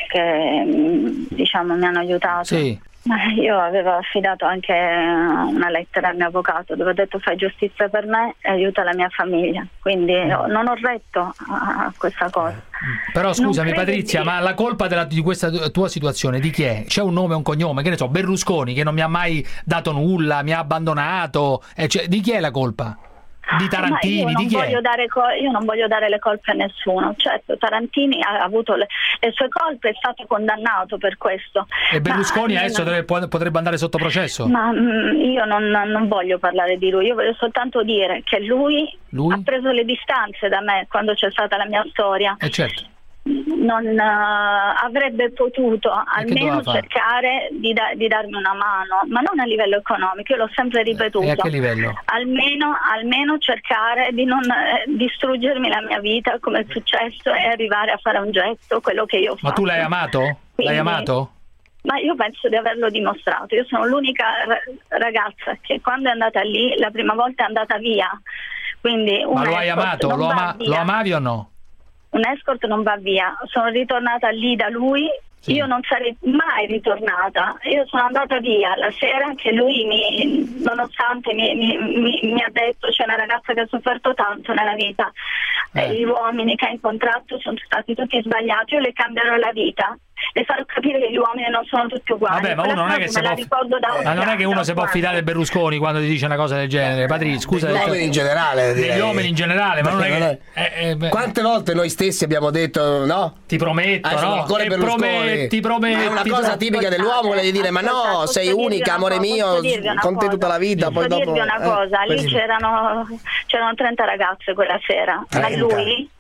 che diciamo mi hanno aiutato. Sì. Io avevo affidato anche una lettera al mio avvocato dove ho detto fai giustizia per me e aiuta la mia famiglia, quindi mm. non ho retto a questa cosa. Però scusami Patrizia, di... ma la colpa della, di questa tua situazione di chi è? C'è un nome e un cognome, che ne so, Berlusconi, che non mi ha mai dato nulla, mi ha abbandonato, eh, cioè, di chi è la colpa? Di Tarantini, di chi è? Dare io non voglio dare le colpe a nessuno. Certo, Tarantini ha avuto le, le sue colpe, è stato condannato per questo. E Berlusconi ma, adesso non, potrebbe andare sotto processo? Ma io non, non voglio parlare di lui, io voglio soltanto dire che lui, lui? ha preso le distanze da me quando c'è stata la mia storia. Eh certo. Non uh, avrebbe potuto almeno cercare di, da, di darmi una mano, ma non a livello economico, io l'ho sempre ripetuto. E a che livello? Almeno, almeno cercare di non eh, distruggermi la mia vita come è successo e arrivare a fare un gesto, quello che io ho fatto. Ma tu l'hai amato? Quindi, l'hai amato? Ma io penso di averlo dimostrato. Io sono l'unica ragazza che quando è andata lì la prima volta è andata via. Quindi ma lo hai amato? Lo, ama lo amavi o no? Un escort non va via, sono ritornata lì da lui, sì. Io non sarei mai ritornata, io sono andata via la sera che lui mi, nonostante mi, mi, mi, mi ha detto c'è una ragazza che ha sofferto tanto nella vita, eh. gli uomini che ha incontrato sono stati tutti sbagliati, io le cambierò la vita. Le farò capire che gli uomini non sono tutti uguali. Vabbè, ma uno non è che si può, ma non è che uno si può fidare di Berlusconi quando ti dice una cosa del genere. Patrizia, scusa. Gli uomini in generale. Gli uomini in generale, ma non è che... eh, eh, quante volte noi stessi abbiamo detto no? Ti prometto, ah, no? Ancora Prometti, prometti. Ma è una cosa tipica dell'uomo, quella di dire ma no, sei unica, amore mio, con te tutta la vita. Posso poi dirvi dopo, una cosa, eh, lì c'erano c'erano trenta ragazze quella sera, ma lui...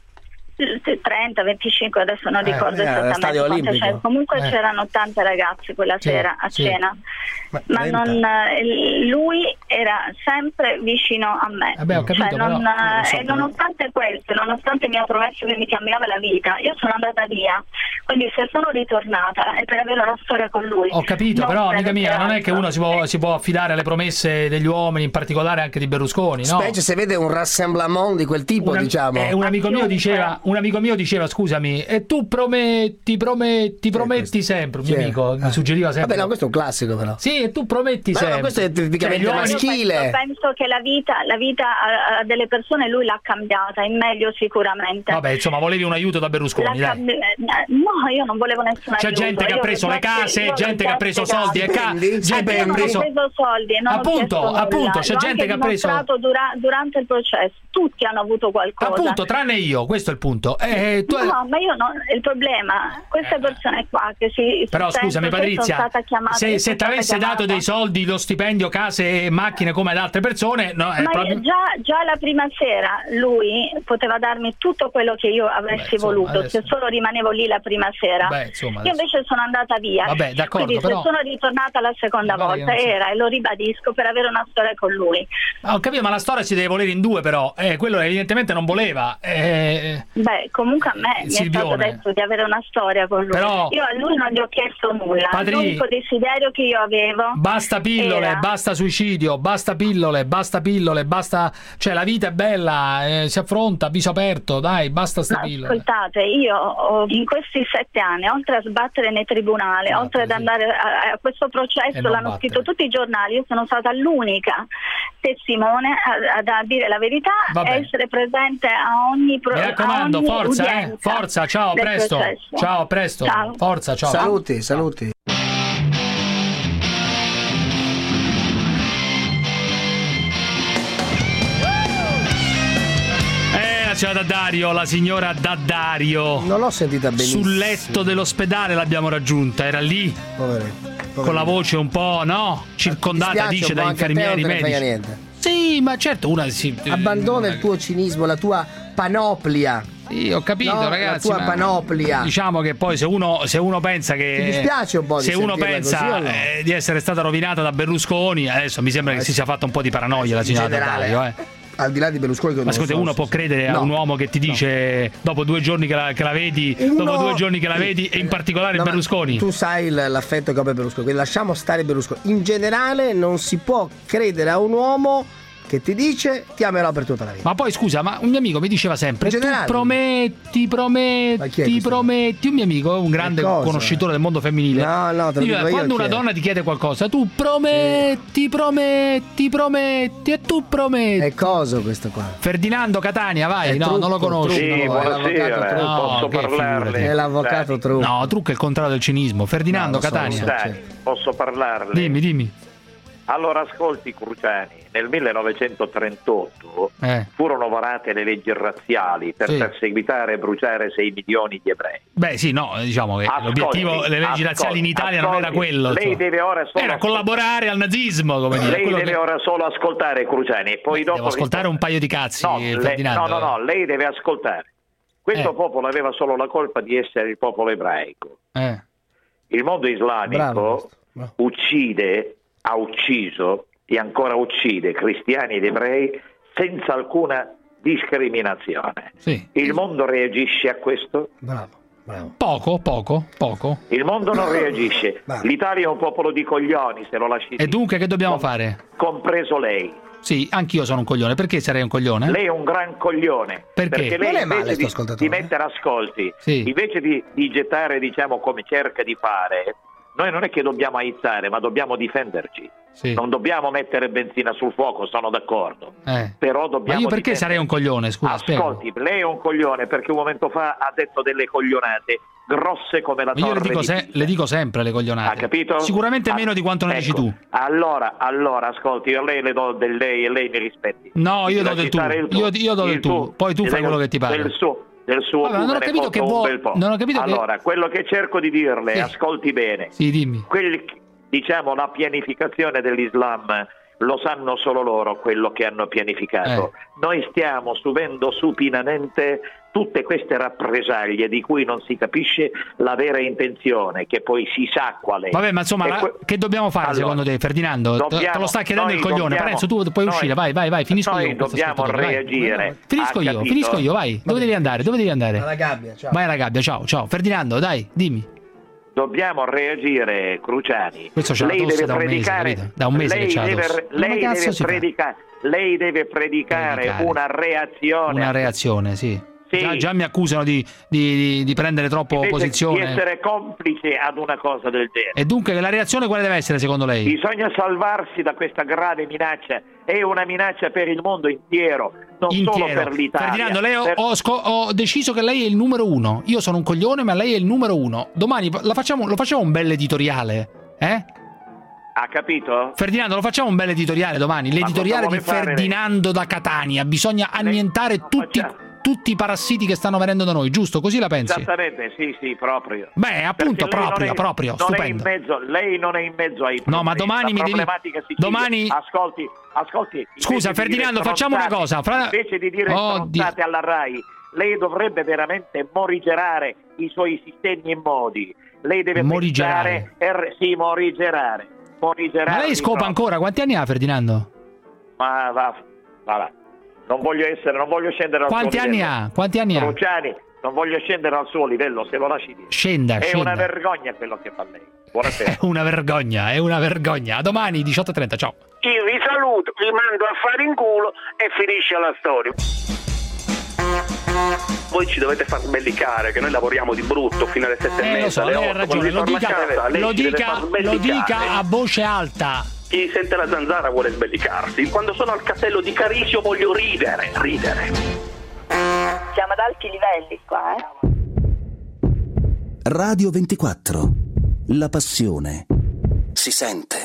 trenta, venticinque, adesso non ricordo eh, esattamente quante c'era. Comunque eh. c'erano tante ragazze quella sì, sera a sì. cena, ma, ma non, lui era sempre vicino a me. Vabbè, ho capito, cioè, non, però, so, e nonostante questo, nonostante mi ha promesso che mi cambiava la vita, io sono andata via. Quindi se sono ritornata è per avere una storia con lui. Ho capito, però amica mia, non è che uno si può, si può affidare alle promesse degli uomini, in particolare anche di Berlusconi, no? Specie se vede un rassemblement di quel tipo, una, diciamo. Eh, un amico mio diceva un amico mio diceva scusami, e tu prometti, prometti, prometti sempre. Un mio amico mi suggeriva sempre. Vabbè, no, questo è un classico, però. Sì, e tu prometti ma sempre. No, questo è tipicamente cioè, maschile. Penso, penso che la vita, la vita a, a delle persone lui l'ha cambiata in meglio sicuramente. Vabbè, insomma, volevi un aiuto da Berlusconi, dai. No, io non volevo nessun C'è aiuto. gente che ha preso io, le case, io gente che ha preso soldi e ca gente che ha preso soldi e non appunto, appunto, c'è gente che ha preso dura, durante il processo. Tutti hanno avuto qualcosa. Appunto, tranne io, questo è il punto. Eh, tu no, ma io no, il problema, queste persone qua che si però scusami Patrizia, se, se ti avesse dato dei soldi, lo stipendio, case e macchine come ad altre persone, no, ma proprio... già, già la prima sera lui poteva darmi tutto quello che io avessi Beh, insomma, voluto adesso... se solo rimanevo lì la prima sera. Beh, insomma, io invece sono andata via. Vabbè, d'accordo, quindi però... se sono ritornata la seconda volta era, e lo ribadisco, per avere una storia con lui. Ah, ho capito, ma la storia si deve volere in due, però eh, quello evidentemente non voleva. Eh... Beh, comunque a me mi è stato detto di avere una storia con lui. Però, io a lui non gli ho chiesto nulla. Patri, l'unico desiderio che io avevo basta pillole, era... basta suicidio, basta pillole, basta pillole, basta, cioè la vita è bella, eh, si affronta a viso aperto, dai, basta sta no, pillole. Ascoltate, io ho, in questi sette anni, oltre a sbattere nei tribunali, no, oltre ad andare a, a questo processo, l'hanno scritto tutti i giornali, io sono stata l'unica testimone a, a, a dire la verità e essere presente a ogni processo. Mi raccomando, forza, eh, forza, ciao, presto. Processo. Ciao, presto. Ciao. Forza, ciao. Saluti, saluti. signora Daddario, la signora Daddario. Non l'ho sentita benissimo. Sul letto dell'ospedale l'abbiamo raggiunta, era lì. Poverino. Poverino. Con la voce un po', no? Circondata, dice, da infermieri medici. Niente. Sì, ma certo, una si... Abbandona il tuo cinismo, la tua panoplia. Sì, ho capito, no, ragazzi. La tua panoplia. Diciamo che poi se uno, se uno pensa che. Ti dispiace un po' di se uno pensa così, no? eh, di essere stata rovinata da Berlusconi, adesso mi sembra che si sia fatta un po' di paranoia la signora Daddario, eh. al di là di Berlusconi, che ma secondo te uno può credere no. a un uomo che ti dice no. dopo due giorni che la, che la vedi, uno... dopo due giorni che la vedi, e in particolare no, Berlusconi? Tu sai l'affetto che ho per Berlusconi, quindi lasciamo stare Berlusconi. In generale non si può credere a un uomo che ti dice ti amerò per tutta la vita. Ma poi scusa, ma un mio amico mi diceva sempre: tu prometti, prometti, prometti. Un mio amico, un grande conoscitore del mondo femminile. No, no, te lo dico io, quando una donna ti chiede qualcosa, tu prometti, sì. prometti, prometti e tu prometti. È cosa questo qua? Ferdinando Catania, vai. È no, trucco, non lo conosci. Sì, no, buonasera, no, posso parlarle? È l'avvocato trucco. No, trucco è il contrario del cinismo. Ferdinando no, Catania. So, Dai, posso parlarle? Dimmi, dimmi. Allora ascolti Cruciani, nel millenovecentotrentotto eh. furono varate le leggi razziali per sì. perseguitare e bruciare sei milioni di ebrei. Beh sì, no, diciamo che ascolti, l'obiettivo delle leggi ascolti, razziali in Italia ascolti, non era quello. Lei cioè. deve ora solo era collaborare al nazismo, come dire. Lei deve che... ora solo ascoltare Cruciani e poi Beh, dopo... Devo ascoltare un paio di cazzi, no, lei, no, no, no, lei deve ascoltare. Questo eh. popolo aveva solo la colpa di essere il popolo ebraico. Eh. Il mondo islamico Bravo. uccide, ha ucciso... e ancora uccide cristiani ed ebrei senza alcuna discriminazione. Sì. Il mondo reagisce a questo? Bravo, bravo. Poco, poco, poco. Il mondo non reagisce. Bravo. L'Italia è un popolo di coglioni, se lo lasci. E dunque che dobbiamo Com- fare? Compreso lei. Sì, anch'io sono un coglione. Perché sarei un coglione? Lei è un gran coglione. Perché? Perché lei non è male invece sto di, di mettere ascolti, sì. invece di, di gettare, diciamo, come cerca di fare, noi non è che dobbiamo aizzare, ma dobbiamo difenderci. Sì. Non dobbiamo mettere benzina sul fuoco, sono d'accordo. Eh. Però dobbiamo. Ma io perché difendere. sarei un coglione? Scusa, ascolti, spiego. lei è un coglione perché un momento fa ha detto delle coglionate grosse come la io torre le dico, di se, le dico sempre le coglionate. Ha capito? Sicuramente ah, meno di quanto ne ecco. dici tu. Allora, allora, ascolti, io a lei le do del lei e lei mi rispetti. No, io do del tu. Io, io do del tu. Poi tu fai quello che ti pare. Del suo. Del suo Vabbè, non ho capito che vuoi. Non ho capito allora, che... quello che cerco di dirle, sì. ascolti bene. Sì, dimmi. Quel, diciamo, la pianificazione dell'Islam lo sanno solo loro quello che hanno pianificato. Eh. Noi stiamo subendo supinamente tutte queste rappresaglie di cui non si capisce la vera intenzione, che poi si sa qual è. Vabbè, ma insomma, la, que- che dobbiamo fare allora, secondo te, Ferdinando? Dobbiamo, te lo sta chiedendo il coglione. Dobbiamo, Parenzo, tu puoi noi, uscire, vai, vai, vai, finisco noi io. Dobbiamo reagire. Vai. Finisco io, capito? finisco io, vai. Dove Vabbè. devi andare? Dove devi andare? Alla gabbia, ciao. Vai alla gabbia, ciao, ciao. Ferdinando, dai, dimmi. Dobbiamo reagire, Cruciani. Questo c'è lei deve da predicare. Un mese, da un mese lei che deve, lei deve predicare. Lei deve predicare, predicare una reazione. Una reazione, sì. Sì. Già, già mi accusano di, di, di prendere troppo Invece posizione. Di essere complice ad una cosa del genere. E dunque la reazione quale deve essere secondo lei? Bisogna salvarsi da questa grave minaccia. È una minaccia per il mondo intero, non intero. solo per l'Italia. Ferdinando, lei ho, per... ho, sco- ho deciso che lei è il numero uno. Io sono un coglione, ma lei è il numero uno. Domani la facciamo, lo facciamo un bel editoriale, eh? Ha capito? Ferdinando, lo facciamo un bel editoriale domani. L'editoriale di Ferdinando da Catania. Bisogna annientare lei... tutti... tutti i parassiti che stanno venendo da noi, giusto? Così la pensi? Esattamente, sì, sì, proprio. Beh, appunto, proprio, è, proprio, non stupendo. È in mezzo, lei non è in mezzo ai problemi. No, ma domani mi devi... Domani... Ascolti, ascolti. Scusa, Ferdinando, facciamo una cosa. Fra... Invece di dire oh, stronzate alla RAI, lei dovrebbe veramente morigerare i suoi sistemi e modi. Lei deve morigerare. Er... Sì, morigerare. morigerare. Ma lei scopa ancora? Quanti anni ha, Ferdinando? Ma va, va, va. Non voglio essere, non voglio scendere al Quanti suo anni livello. ha? Quanti anni Cruciani, non voglio scendere al suo livello, se lo lasci dire. Scenda, È scenda. una vergogna quello che fa lei. Buonasera. È una vergogna, è una vergogna. A domani diciotto e trenta, ciao. Io vi saluto, vi mando a fare in culo e finisce la storia. Voi ci dovete far sbellicare che noi lavoriamo di brutto fino alle sette eh, e mezza, so, alle lei otto. ha ragione, lo dica, casa, lo, dica, lo dica a voce alta. Chi sente la zanzara vuole sbellicarsi. Quando sono al castello di Carisio voglio ridere, ridere. Siamo ad alti livelli qua, eh? Radio ventiquattro. La passione si sente.